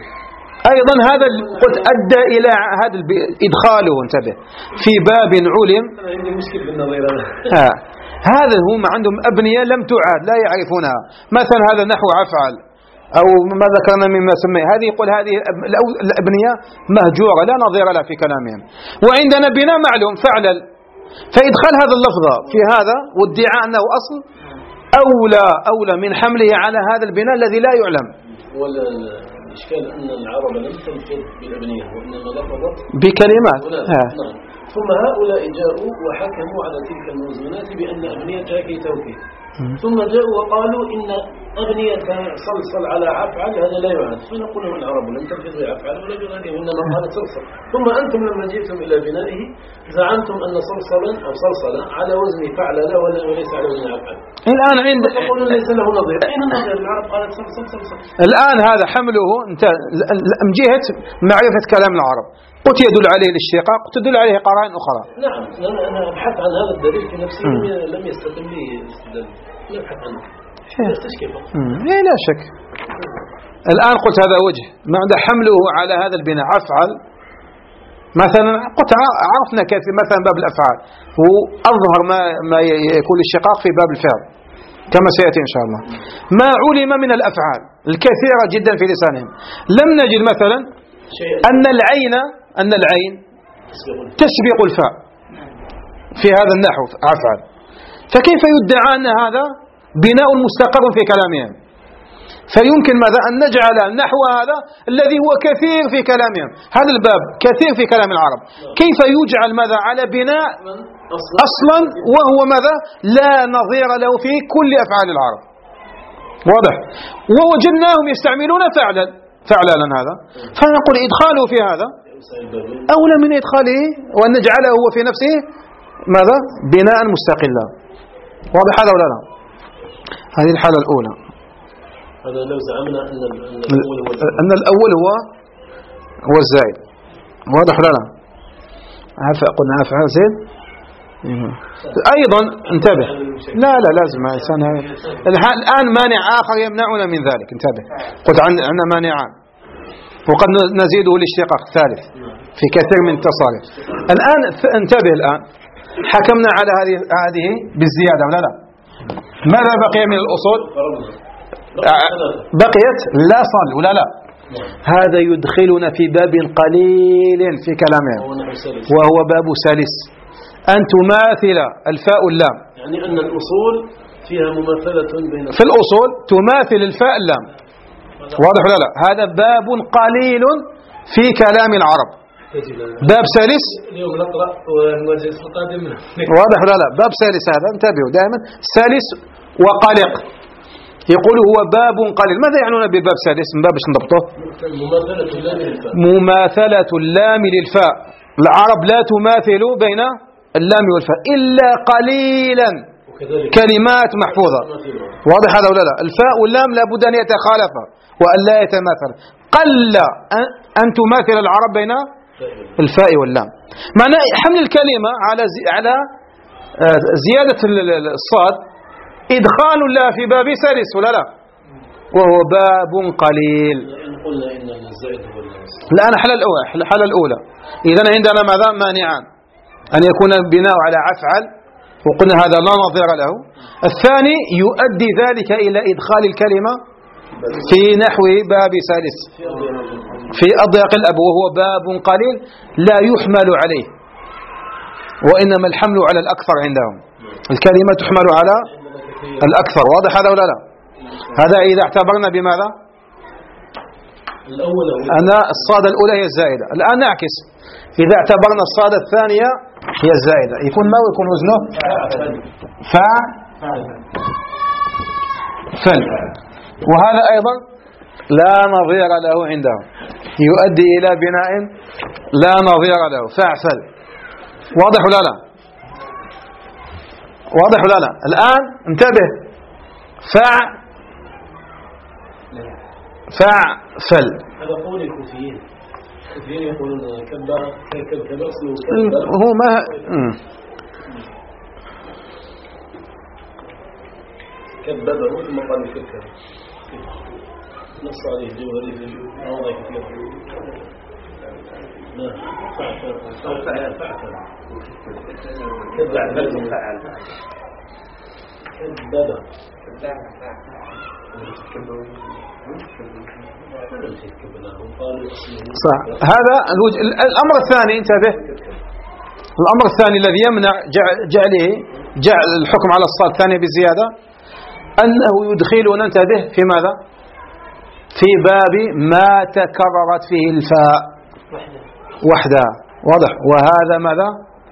أيضا هذا قد أدى إلى هذا إدخاله، انتبه، في باب علم. أنا عندي مشكلة بالنظير ها هذا هم عندهم أبنية لم تعاد لا يعرفونها، مثلا هذا نحو أفعل أو ما ذكرنا مما سمي، هذه يقول هذه الأبنية مهجورة لا نظير لها في كلامهم، وعندنا بناء معلوم فعلل، فإدخال هذا اللفظ في هذا وادعاء أنه أصل أولى أولى من حمله على هذا البناء الذي لا يعلم. ولا الإشكال أن العرب لم تنفذ بالأبنية وإنما لفظت بكلمات. نعم. ثم هؤلاء جاءوا وحكموا على تلك الموزونات بأن أبنيتها كي توكيد، ثم جاءوا وقالوا إن أبنية صلصل على أفعل هذا لا يعد، فنقول لهم العرب لم تنفذ بأفعل ولا بغيره وإنما قالت صلصل، ثم أنتم لما جئتم إلى بنائه زعمتم أن صلصلا أو صلصلا على وزن فعل لا وليس على وزن أفعل. الآن عند تقولون ليس له نظير، أين النظير؟ العرب قالت صلصل صلصل. الآن هذا حمله انت من جهة معرفة كلام العرب، قد يدل عليه الاشتقاق وتدل عليه قرائن أخرى. نعم أنا أبحث عن هذا الدليل في نفسي لم يستقم لي استدلال، أبحث عنه يستشكل. إيه لا شك. الآن قلت هذا وجه ما عند حمله على هذا البناء أفعل، مثلا قلت عرفنا كثير مثلا باب الأفعال وأظهر ما ما يكون الشقاق في باب الفعل كما سيأتي إن شاء الله. ما علم من الأفعال الكثيرة جدا في لسانهم، لم نجد مثلا أن العين أن العين تسبق الفاء في هذا النحو أفعل، فكيف يدعى أن هذا بناء مستقر في كلامهم؟ فيمكن ماذا أن نجعل نحو هذا الذي هو كثير في كلامهم، هذا الباب كثير في كلام العرب، كيف يجعل ماذا على بناء أصلا وهو ماذا لا نظير له في كل أفعال العرب. واضح؟ ووجدناهم يستعملون فعلا فعلا هذا، فنقول إدخاله في هذا أولى من إدخاله وأن نجعله هو في نفسه ماذا بناء مستقلا. واضح هذا ولا لا؟ هذه الحالة الأولى. هذا لو زعمنا أن الأول هو أن الأول هو هو الزائد. واضح ولا لا؟ عفا قلنا عفا زين. أيضا انتبه، لا لا لازم الآن مانع آخر يمنعنا من ذلك، انتبه، قلت عندنا مانعان وقد نزيده الاشتقاق الثالث في كثير من التصاريف. الآن انتبه، الآن حكمنا على هذه هذه بالزيادة ولا لا؟ ماذا بقي من الأصول؟ بقيت لا صل ولا لا؟ هذا يدخلنا في باب قليل في كلامهم وهو باب سلس، أن تماثل الفاء اللام، يعني أن الأصول فيها مماثلة بين في الأصول تماثل الفاء اللام. واضح ولا لا؟ هذا باب قليل في كلام العرب، باب سلس. اليوم نقرأ والمجلس القادم واضح ولا لا؟ باب سلس هذا انتبهوا دائما، سلس وقلق، يقول هو باب قليل. ماذا يعنون بباب سلس من باب نضبطه؟ مماثلة اللام للفاء، مماثلة اللام للفاء. العرب لا تماثل بين اللام والفاء إلا قليلا، كلمات محفوظة. واضح هذا ولا لا؟ الفاء واللام لابد أن يتخالفا وأن لا يتماثل، قل أن تماثل العرب بين الفاء واللام. معنى حمل الكلمة على زي على زيادة الصاد إدخال الله في باب سلس ولا لا؟ وهو باب قليل. الآن الحالة الأولى الحالة الأولى إذن عندنا ماذا؟ مانعان، أن يكون البناء على أفعل وقلنا هذا لا نظير له. الثاني يؤدي ذلك إلى إدخال الكلمة في نحو باب سالس. في أضيق الأب وهو باب قليل لا يحمل عليه، وإنما الحمل على الأكثر عندهم، الكلمة تحمل على الأكثر. واضح هذا ولا لا؟ هذا إذا اعتبرنا بماذا؟ أن الصاد الأولى هي الزائدة. الآن نعكس، إذا اعتبرنا الصاد الثانية هي الزائدة، يكون ما يكون وزنه فا فل، وهذا أيضا لا نظير له عندهم، يؤدي إلى بناء لا نظير له، فاعفل. واضح ولا لا؟ واضح ولا لا؟ الآن انتبه، فاع فاعفل. هذا قول الكوفيين، الكوفيين يقولون كبر كبر أصله هو ما كببه ثم قال كبر، نص عليه الجوهري في مواضع كثيرة. نعم فاعفل فاعفل كبر فاعل كببه صح. هذا الوجه. الأمر الثاني انتبه، الأمر الثاني الذي يمنع جعله جعل الحكم على الصاد الثانية بالزيادة أنه يدخلنا انتبه في ماذا؟ في باب ما تكررت فيه الفاء وحدها. واضح؟ وهذا ماذا؟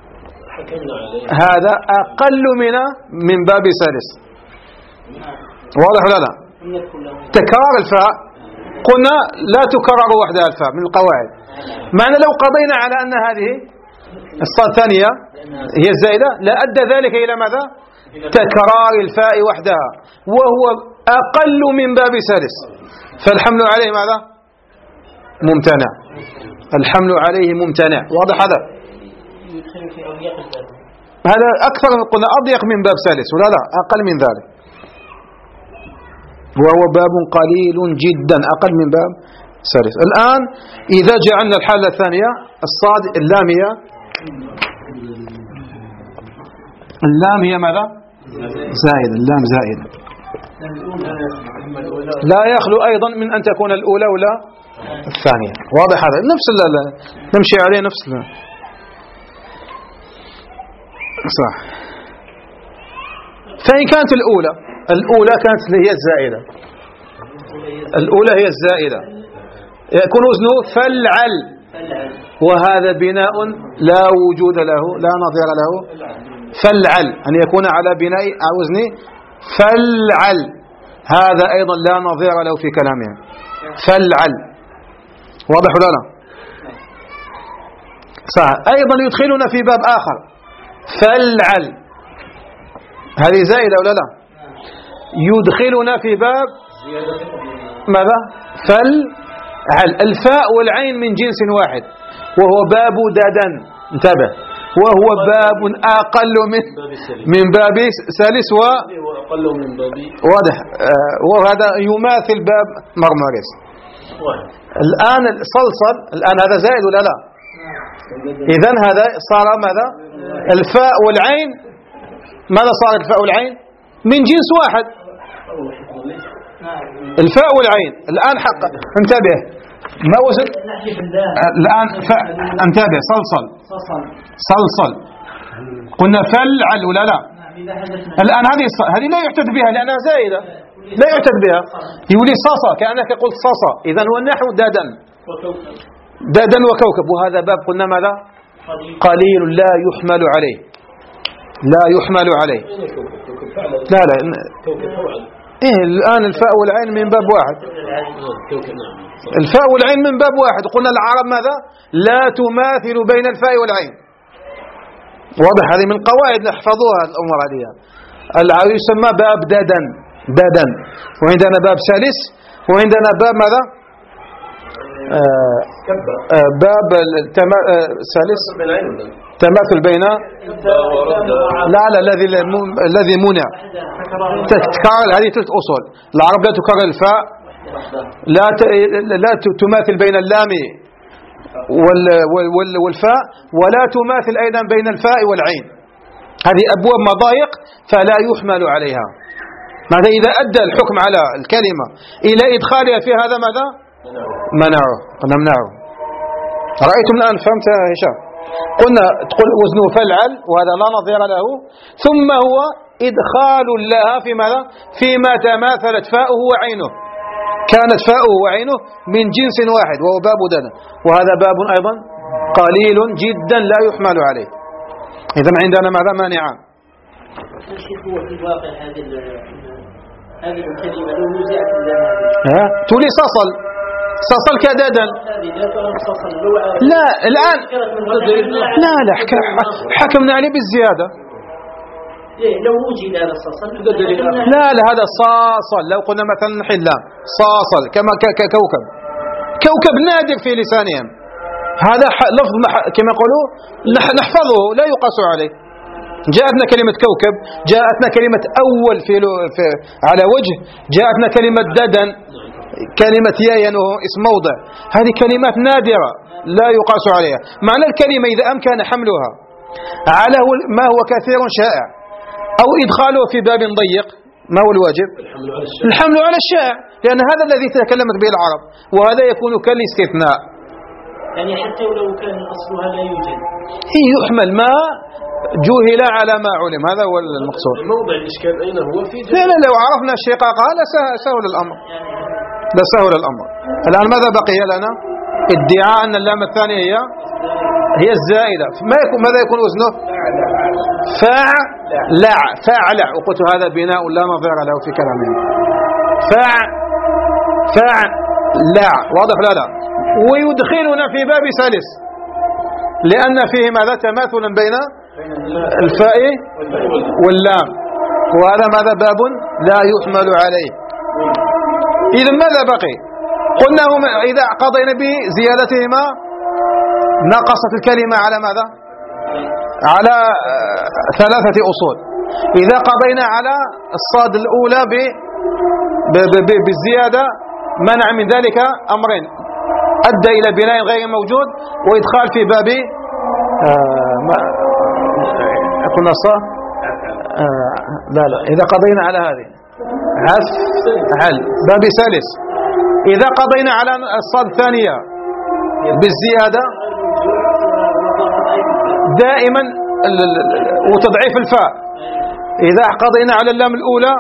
هذا أقل من من باب سادس. واضح ولا لا؟ تكرار الفاء قلنا لا تكرر وحدها الفاء من القواعد، معنى لو قضينا على أن هذه الصاد الثانية هي الزائدة لأدى ذلك إلى ماذا؟ تكرار الفاء وحدها، وهو أقل من باب سادس، فالحمل عليه ماذا؟ ممتنع، الحمل عليه ممتنع. واضح هذا؟ هذا أكثر من قلنا أضيق من باب سادس ولا لا؟ أقل من ذلك، وهو باب قليل جدا أقل من باب سادس. الآن إذا جعلنا الحالة الثانية الصاد اللامية، اللام هي ماذا؟ زائدة، اللام زائدة، لا يخلو أيضا من أن تكون الأولى ولا الثانية. واضح هذا؟ نفس نمشي عليه نفس صح. فإن كانت الأولى الأولى كانت هي الزائدة، الأولى هي الزائدة يكون وزنه فلعل، وهذا بناء لا وجود له لا نظير له. فلعل أن يكون على بناء وزن فلعل، هذا أيضا لا نظير له في كلامهم. فلعل. واضح ولا لا؟ صح. أيضا يدخلنا في باب آخر فلعل، هذه زائدة ولا لا؟ يدخلنا في باب ماذا؟ فلعل. الفاء والعين من جنس واحد، وهو باب ددن، انتبه، وهو باب أقل من من باب سالس و أقل من باب واضح. آه وهذا يماثل باب مرمرس. الآن الصلصل الآن هذا زائد ولا لا؟ إذن هذا صار ماذا؟ الفاء والعين ماذا صار الفاء والعين؟ من جنس واحد، الفاء والعين. الآن حق انتبه، ما وزن الآن فاء، انتبه، صلصل صلصل قلنا فلعل ولا لا؟ الآن هذه هذه لا يعتد بها لأنها زائدة، لا يعتد بها، يولي صاصة كأنك قلت صاصة. إذن هو النحو دادن دادن وكوكب، وهذا باب قلنا ماذا؟ قليل لا يحمل عليه، لا يحمل عليه. لا لا إيه الآن الفاء والعين من باب واحد، الفاء والعين من باب واحد. قلنا العرب ماذا؟ لا تماثل بين الفاء والعين. واضح؟ هذه من قواعد نحفظوها الأمور هذه. العرب يسمى باب ددن ددن، وعندنا باب سالس، وعندنا باب ماذا؟ آه آه باب سالس تماثل بين لا لا الذي الذي منع تكرار. هذه ثلاث أصول. العرب لا تكرر الفاء، لا لا تماثل بين اللام والفاء، ولا تماثل أيضا بين الفاء والعين. هذه أبواب مضايق فلا يحمل عليها. ماذا إذا أدى الحكم على الكلمة إلى إدخالها في هذا ماذا؟ منعه نمنعه. رأيتم الآن؟ فهمت يا هشام؟ قلنا تقول وزنه فلعل وهذا لا نظير له، ثم هو إدخال لها في ماذا؟ فيما تماثلت فاؤه وعينه، كانت فاؤه وعينه من جنس واحد وهو باب دنا، وهذا باب أيضا قليل جدا لا يحمل عليه. إذا عندنا ماذا؟ مانعان. الشيخ هو في الواقع هذه هذه الكلمة لو نزعت الزمان ها تولي صصل صصل كددا. لا الآن لا لا حكمنا عليه بالزيادة. لو وجد هذا الصصل لا لا هذا صاصل. لو قلنا مثلا حلام صاصل كما كوكب، كوكب نادر في لسانهم، هذا لفظ كما يقولوا نحفظه لا يقاس عليه. جاءتنا كلمة كوكب، جاءتنا كلمة أول في, في على وجه، جاءتنا كلمة ددن، كلمة ياين وهو اسم موضع، هذه كلمات نادرة لا يقاس عليها. معنى الكلمة إذا أمكن حملها على ما هو كثير شائع أو إدخاله في باب ضيق، ما هو الواجب؟ الحمل على الشائع، لأن هذا الذي تكلمت به العرب، وهذا يكون كالاستثناء. يعني حتى ولو كان أصلها لا يوجد هي يحمل ما جوهل على ما علم، هذا هو المقصود. موضع الإشكال أين هو؟ في لا لا لو عرفنا الشقاقة لسهل الأمر، لسهل الأمر. الآن ماذا بقي لنا؟ ادعاء أن اللام الثانية هي هي الزائدة. ما يكون ماذا يكون وزنه؟ فاعلع فاعلع، وقلت هذا بناء لا نظير له في كلامهم. فاع فاعلع واضح؟ لا لا ويدخلنا في باب سلس، لأن فيه ماذا؟ تماثلا بين الفاء واللام، وهذا ماذا؟ باب لا يحمل عليه. إذا ماذا بقي؟ قلنا إذا قضينا بزيادتهما نقصت الكلمة على ماذا؟ على ثلاثة أصول. إذا قضينا على الصاد الأولى بالزيادة منع من ذلك أمرين: أدى إلى بناء غير موجود، وإدخال في باب آه ما قلنا الصاد آه لا لا إذا قضينا على هذه عزف هل باب سالس. إذا قضينا على الصاد الثانية بالزيادة دائما وتضعيف الفاء. إذا قضينا على اللام الأولى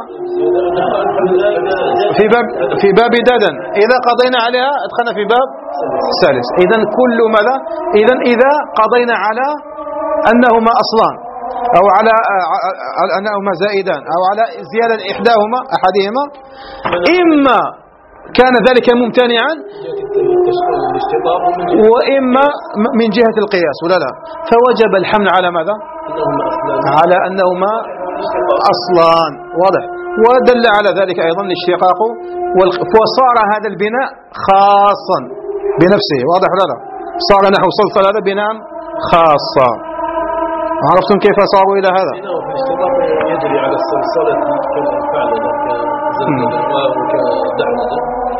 في باب في باب ددن، إذا قضينا عليها أدخلنا في باب سالس. إذا كل ماذا؟ إذا إذا قضينا على أنهما أصلان أو على أنهما زائدان أو على زيادة إحداهما أحدهما، إما كان ذلك ممتنعا وإما من جهة القياس ولا لا، فوجب الحمل على ماذا؟ على أنهما أصلان. واضح؟ ودل على ذلك أيضا الاشتقاق، وصار هذا البناء خاصا بنفسه. واضح ولا لا؟ صار نحو صلصل هذا بناء خاصا. عرفتم كيف صاروا إلى هذا؟ يجري على الصلصلة كالفعل وكدعوة.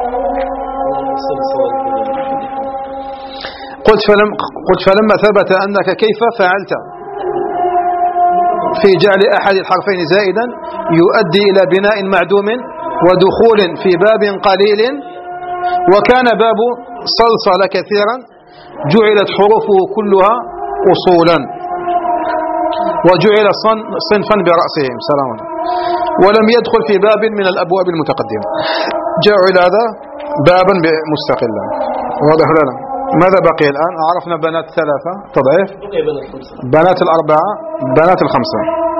قلت فلم قلت فلما ثبت أنك كيف فعلت في جعل أحد الحرفين زائدا يؤدي إلى بناء معدوم ودخول في باب قليل، وكان باب صلصل كثيرا جعلت حروفه كلها أصولا وجعل صنفا برأسهم سلام، ولم يدخل في باب من الأبواب المتقدمة، جعل هذا بابا مستقلا. واضح لنا؟ ماذا بقي الآن؟ عرفنا بنات ثلاثة تضعيف، بنات الأربعة، بنات الخمسة.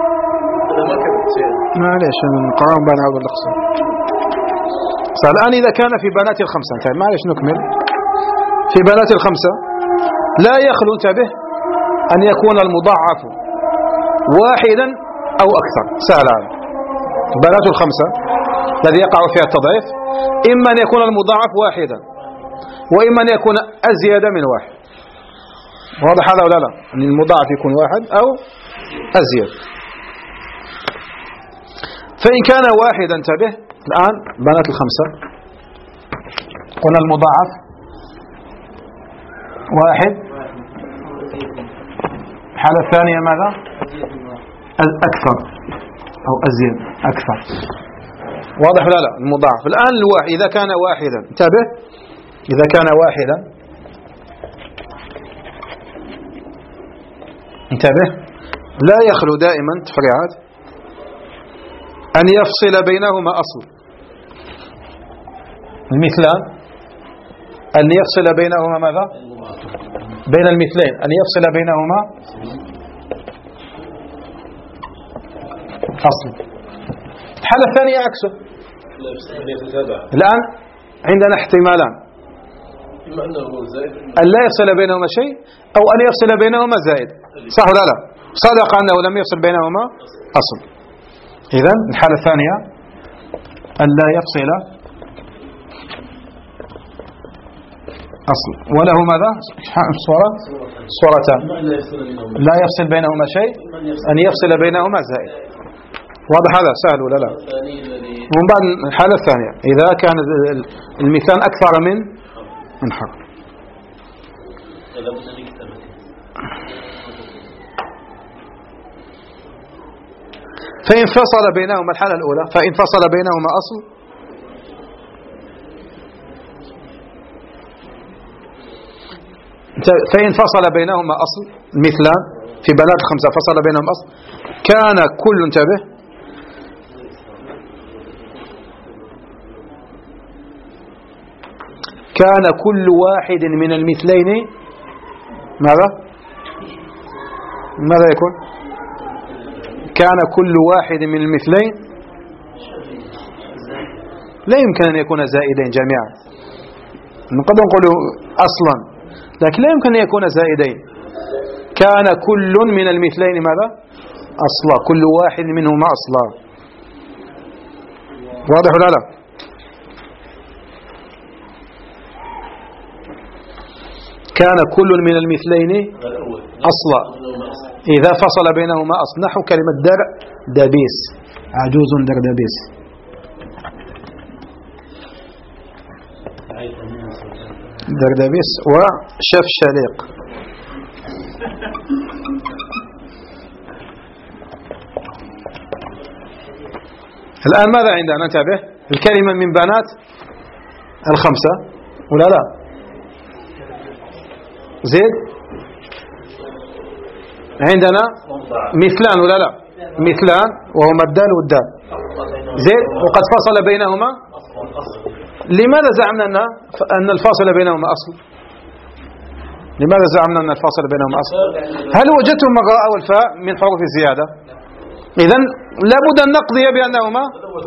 معليش نقرأ بنات الخمسة. الآن إذا كان في بنات الخمسة، طيب معليش نكمل. في بنات الخمسة لا يخلو انتبه أن يكون المضاعف واحدا أو أكثر. سهل هذا. بنات الخمسة الذي يقع فيها التضعيف إما أن يكون المضاعف واحدا، وإما أن يكون أزيد من واحد. واضح هذا ولا لا؟ أن المضاعف يكون واحد أو أزيد. فإن كان واحدا انتبه الآن بنات الخمسة قلنا المضاعف واحد، الحالة الثانية ماذا؟ أكثر أو أزيد أكثر. واضح ولا لا؟ المضاعف الآن الواحد إذا كان واحدا انتبه إذا كان واحدا انتبه لا يخلو دائما تفريعات أن يفصل بينهما أصل. المثلان أن يفصل بينهما ماذا؟ بين المثلين أن يفصل بينهما أصل. الحالة الثانية عكسه. الآن عندنا احتمالان أن لا يفصل بينهما شيء أو أن يفصل بينهما زائد. صح ولا لا؟ صدق أنه لم يفصل بينهما أصل. إذن الحالة الثانية أن لا يفصل أصل وله ماذا؟ صورة صورتان لا يفصل بينهما شيء أن يفصل بينهما زائد. واضح هذا؟ سهل ولا لا؟ ومن بعد الحالة الثانية إذا كان المثال أكثر من من حرف. فإن فصل بينهما الحالة الأولى فإن فصل بينهما أصل فإن فصل بينهما أصل مثلان في بنات الخمسة فصل بينهم أصل كان كل انتبه كان كل واحد من المثلين ماذا؟ ماذا يكون؟ كان كل واحد من المثلين لا يمكن أن يكون زائدين جميعا. نقدر نقول أصلا لكن لا يمكن أن يكون زائدين. كان كل من المثلين ماذا؟ أصلا كل واحد منهما أصلا. واضح ولا لا؟ كان كل من المثلين أصلا إذا فصل بينهما أصل نحو كلمة در دبيس عجوز در دبيس. در دبيس وشف شليق. الآن ماذا عندنا؟ ننتبه الكلمة من بنات الخمسة ولا لا؟ زيد عندنا مثلان ولا لا؟ مثلان وهما الدال والدال زيد وقد فصل بينهما. لماذا زعمنا أن أن الفاصل بينهما أصل؟ لماذا زعمنا أن الفاصل بينهما أصل؟ هل وجدتم الراء والفاء من حروف الزيادة؟ إذن لابد أن نقضي بأنهما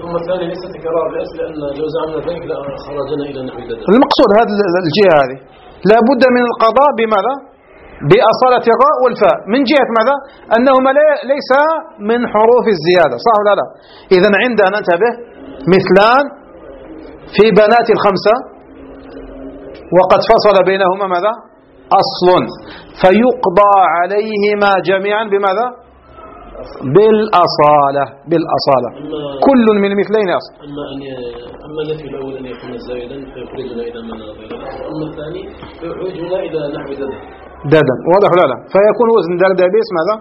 المقصود هذا الجهة هذه لابد من القضاء بماذا؟ بأصالة الراء والفاء من جهة ماذا؟ أنهما ليس من حروف الزيادة. صح ولا لا؟ إذن عندنا ننتبه مثلان في بنات الخمسة وقد فصل بينهما ماذا؟ أصل فيقضى عليهما جميعا بماذا؟ بالأصالة بالأصالة كل من مثلين أصل. أما أن أما النفي الأول أن يكون زائدا فيخرجنا إلى من غيره وأما الثاني فيخرجنا إلى نحو ددا ددا. واضح ولا لا؟ فيكون وزن دردبيس ماذا؟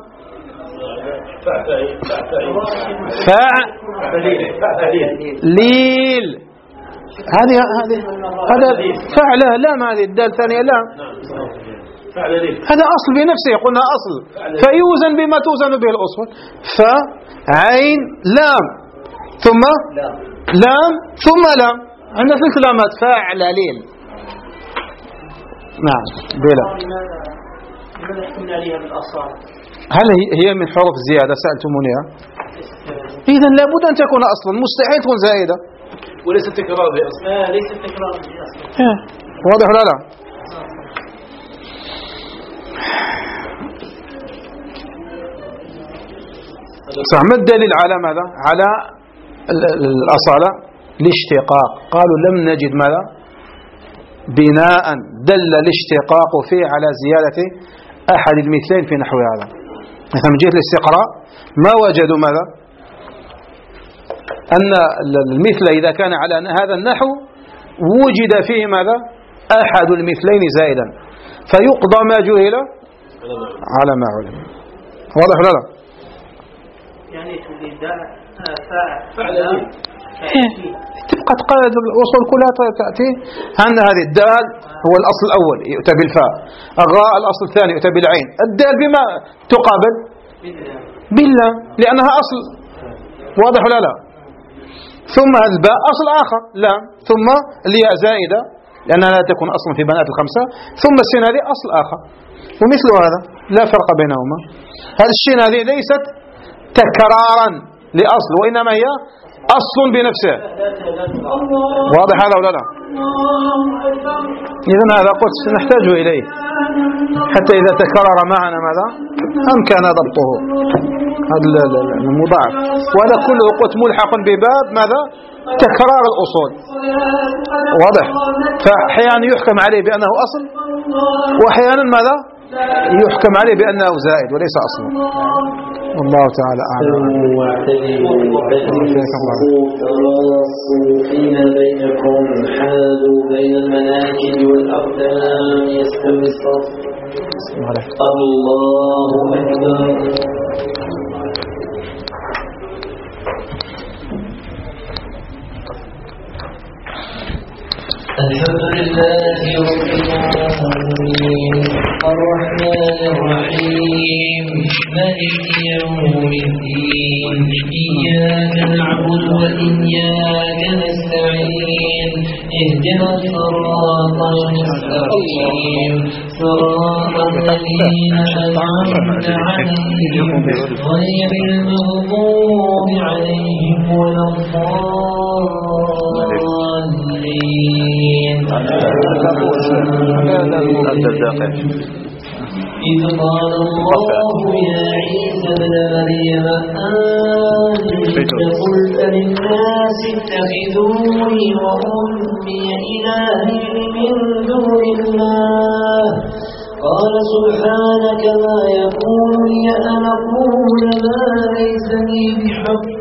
فعليل. هذه هذه هذا فعله لام هذه الدال الثانية لام هذا أصل بنفسه قلنا أصل فيوزن بما توزن به الأصول. فعين لام ثم لام ثم لام عندنا ثلاث لامات فعليل. نعم بلا. لماذا حكمنا عليها بالأصال؟ هل هي من حروف الزيادة سألتمونيها؟ إذن لابد أن تكون أصلا مستحيل تكون زائدة وليس تكرار بأصل. آه ليس تكرار بأصل. واضح ولا لا؟ صح. ما الدليل على ماذا؟ على الأصالة الاشتقاق. قالوا لم نجد ماذا؟ بناء دل الاشتقاق فيه على زيادة أحد المثلين في نحو هذا. مثلا من جهة الاستقراء ما وجدوا ماذا؟ أن المثل إذا كان على هذا النحو وجد فيه ماذا؟ أحد المثلين زائدا فيقضى ما جهل على ما علم. واضح ولا لا؟ يعني تولي فاعل تبقى تقاعد الأصول كلها تأتي عن هذه. الدال هو الأصل الأول يؤتى بالفاء، الراء الأصل الثاني يؤتى بالعين، الدال بما تقابل بالله لأنها أصل، واضح ولا لا؟ ثم الباء أصل آخر لا، ثم الياء زائدة لأنها لا تكون أصلا في بنات الخمسة، ثم السين هذه أصل آخر، ومثل هذا لا فرق بينهما. هذه الشين هذه ليست تكرارا لأصل، وإنما هي أصل بنفسه، واضح هذا ولا لا؟ إذن هذا قلت نحتاج إليه حتى إذا تكرر معنا ماذا أمكن ضبطه، هذا المضاعف، وهذا كله قلت ملحق بباب ماذا تكرار الأصول، واضح؟ فأحيانا يحكم عليه بأنه أصل، وأحيانا ماذا يحكم عليه بأنه زائد وليس أصلا. والله تعالى أعلم. الصوفين بينكم حالوا بين المناكب والأقدام يستوي الصف. الله أكبر. الحمد لله رب العالمين الرحمن الرحيم مالك يوم الدين إياك نعبد وإياك نستعين اهدنا الصراط المستقيم صراط الذين أنعمت عليهم غير المغضوب عليهم ولا الضالين. إذ قال الله يا عيسى ابن مريم أنت قلت للناس اتخذوني وأمي إلهين من دون الله قال سبحانك ما يكون لي أن أقول ما ليس لي بحق